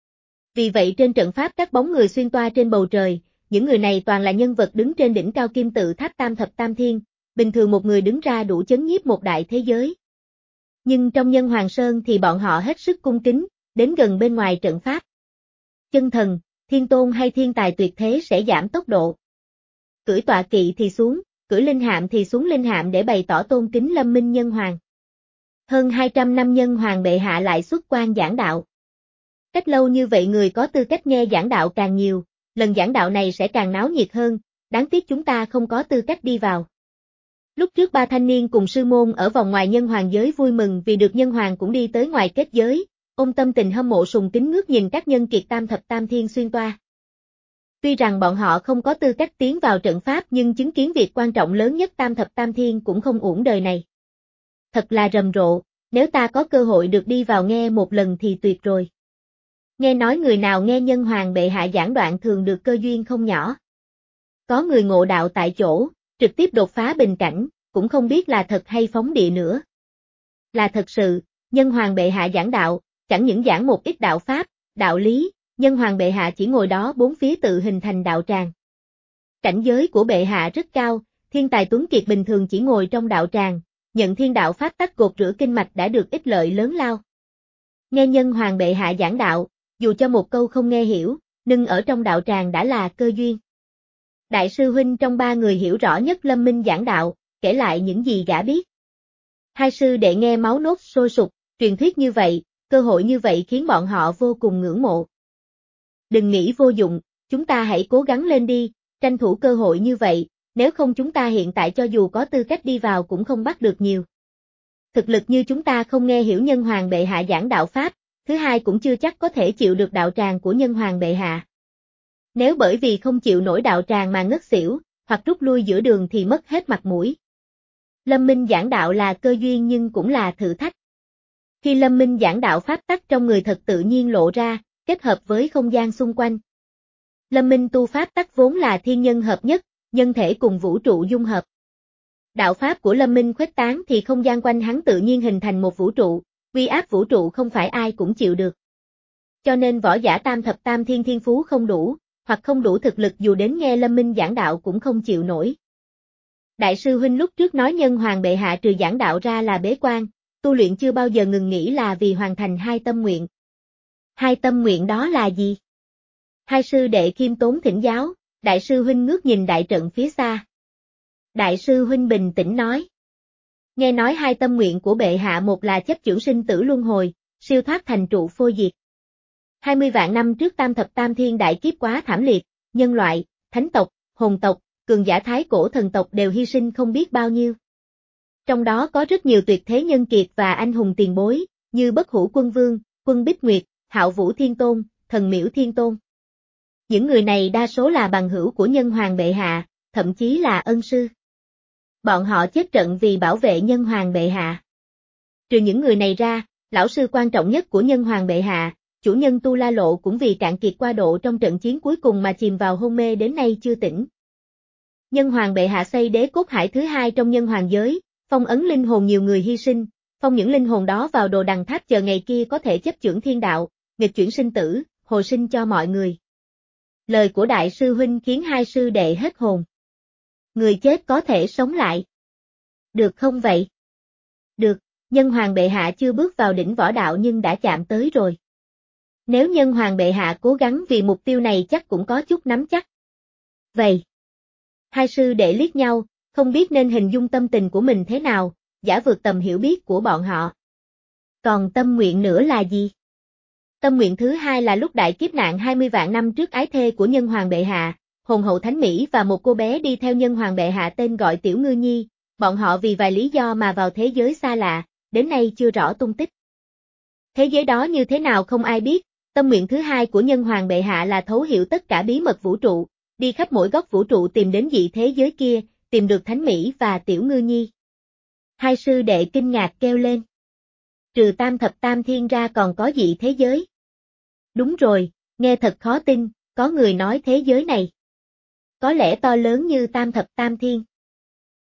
Vì vậy trên trận pháp các bóng người xuyên toa trên bầu trời, những người này toàn là nhân vật đứng trên đỉnh cao kim tự tháp tam thập tam thiên, bình thường một người đứng ra đủ chấn nhiếp một đại thế giới. Nhưng trong Nhân Hoàng Sơn thì bọn họ hết sức cung kính, đến gần bên ngoài trận pháp. Chân thần, thiên tôn hay thiên tài tuyệt thế sẽ giảm tốc độ. Cưỡi tọa kỵ thì xuống, cưỡi linh hạm thì xuống linh hạm để bày tỏ tôn kính lâm minh Nhân Hoàng. Hơn hai trăm năm Nhân Hoàng bệ hạ lại xuất quan giảng đạo. Cách lâu như vậy người có tư cách nghe giảng đạo càng nhiều, lần giảng đạo này sẽ càng náo nhiệt hơn, đáng tiếc chúng ta không có tư cách đi vào. Lúc trước ba thanh niên cùng sư môn ở vòng ngoài Nhân Hoàng giới vui mừng vì được Nhân Hoàng cũng đi tới ngoài kết giới, ôm tâm tình hâm mộ sùng kính ngước nhìn các nhân kiệt tam thập tam thiên xuyên toa. Tuy rằng bọn họ không có tư cách tiến vào trận pháp nhưng chứng kiến việc quan trọng lớn nhất tam thập tam thiên cũng không uổng đời này. Thật là rầm rộ, nếu ta có cơ hội được đi vào nghe một lần thì tuyệt rồi. Nghe nói người nào nghe Nhân Hoàng bệ hạ giảng đoạn thường được cơ duyên không nhỏ. Có người ngộ đạo tại chỗ, trực tiếp đột phá bình cảnh, cũng không biết là thật hay phóng địa nữa. Là thật sự, Nhân Hoàng bệ hạ giảng đạo, chẳng những giảng một ít đạo pháp, đạo lý, Nhân Hoàng bệ hạ chỉ ngồi đó bốn phía tự hình thành đạo tràng. Cảnh giới của bệ hạ rất cao, thiên tài tuấn kiệt bình thường chỉ ngồi trong đạo tràng, nhận thiên đạo pháp tắc gột rửa kinh mạch đã được ích lợi lớn lao. Nghe Nhân Hoàng bệ hạ giảng đạo, dù cho một câu không nghe hiểu, nhưng ở trong đạo tràng đã là cơ duyên. Đại sư huynh trong ba người hiểu rõ nhất Lâm Minh giảng đạo, kể lại những gì gã biết. Hai sư đệ nghe máu nốt sôi sục, truyền thuyết như vậy, cơ hội như vậy khiến bọn họ vô cùng ngưỡng mộ. Đừng nghĩ vô dụng, chúng ta hãy cố gắng lên đi, tranh thủ cơ hội như vậy, nếu không chúng ta hiện tại cho dù có tư cách đi vào cũng không bắt được nhiều. Thực lực như chúng ta không nghe hiểu Nhân Hoàng bệ hạ giảng đạo pháp, thứ hai cũng chưa chắc có thể chịu được đạo tràng của Nhân Hoàng bệ hạ. Nếu bởi vì không chịu nổi đạo tràng mà ngất xỉu, hoặc rút lui giữa đường thì mất hết mặt mũi. Lâm Minh giảng đạo là cơ duyên nhưng cũng là thử thách. Khi Lâm Minh giảng đạo pháp tắc trong người thật tự nhiên lộ ra, kết hợp với không gian xung quanh. Lâm Minh tu pháp tắc vốn là thiên nhân hợp nhất, nhân thể cùng vũ trụ dung hợp. Đạo pháp của Lâm Minh khuếch tán thì không gian quanh hắn tự nhiên hình thành một vũ trụ, uy áp vũ trụ không phải ai cũng chịu được. Cho nên võ giả tam thập tam thiên thiên phú không đủ, hoặc không đủ thực lực dù đến nghe Lâm Minh giảng đạo cũng không chịu nổi. Đại sư huynh lúc trước nói Nhân Hoàng bệ hạ trừ giảng đạo ra là bế quan, tu luyện chưa bao giờ ngừng nghỉ là vì hoàn thành hai tâm nguyện. Hai tâm nguyện đó là gì? Hai sư đệ khiêm tốn thỉnh giáo, đại sư huynh ngước nhìn đại trận phía xa. Đại sư huynh bình tĩnh nói. Nghe nói hai tâm nguyện của bệ hạ một là chấp chưởng sinh tử luân hồi, siêu thoát thành trụ phôi diệt. hai mươi vạn năm trước tam thập tam thiên đại kiếp quá thảm liệt, nhân loại, thánh tộc, hồn tộc, cường giả thái cổ thần tộc đều hy sinh không biết bao nhiêu. Trong đó có rất nhiều tuyệt thế nhân kiệt và anh hùng tiền bối, như Bất Hủ Quân Vương, Quân Bích Nguyệt, Hạo Vũ Thiên Tôn, Thần Miễu Thiên Tôn. Những người này đa số là bằng hữu của Nhân Hoàng bệ hạ, thậm chí là ân sư. Bọn họ chết trận vì bảo vệ Nhân Hoàng bệ hạ. Trừ những người này ra, lão sư quan trọng nhất của Nhân Hoàng bệ hạ, chủ nhân Tu La Lộ cũng vì cạn kiệt qua độ trong trận chiến cuối cùng mà chìm vào hôn mê đến nay chưa tỉnh. Nhân Hoàng bệ hạ xây đế cốt hải thứ hai trong Nhân Hoàng giới, phong ấn linh hồn nhiều người hy sinh, phong những linh hồn đó vào đồ đằng tháp chờ ngày kia có thể chấp chưởng thiên đạo, nghịch chuyển sinh tử, hồi sinh cho mọi người. Lời của đại sư huynh khiến hai sư đệ hết hồn. Người chết có thể sống lại. Được không vậy? Được, Nhân Hoàng bệ hạ chưa bước vào đỉnh võ đạo nhưng đã chạm tới rồi. Nếu Nhân Hoàng bệ hạ cố gắng vì mục tiêu này chắc cũng có chút nắm chắc. Vậy. Hai sư đệ liếc nhau, không biết nên hình dung tâm tình của mình thế nào, giả vượt tầm hiểu biết của bọn họ. Còn tâm nguyện nữa là gì? Tâm nguyện thứ hai là lúc đại kiếp nạn hai mươi vạn năm trước ái thê của Nhân Hoàng bệ hạ, hồn hậu Thánh Mỹ và một cô bé đi theo Nhân Hoàng bệ hạ tên gọi Tiểu Ngư Nhi, bọn họ vì vài lý do mà vào thế giới xa lạ, đến nay chưa rõ tung tích. Thế giới đó như thế nào không ai biết, tâm nguyện thứ hai của Nhân Hoàng bệ hạ là thấu hiểu tất cả bí mật vũ trụ, đi khắp mỗi góc vũ trụ tìm đến dị thế giới kia, tìm được Thánh Mỹ và Tiểu Ngư Nhi. Hai sư đệ kinh ngạc kêu lên. trừ tam thập tam thiên ra còn có dị thế giới. Đúng rồi, nghe thật khó tin, có người nói thế giới này có lẽ to lớn như tam thập tam thiên.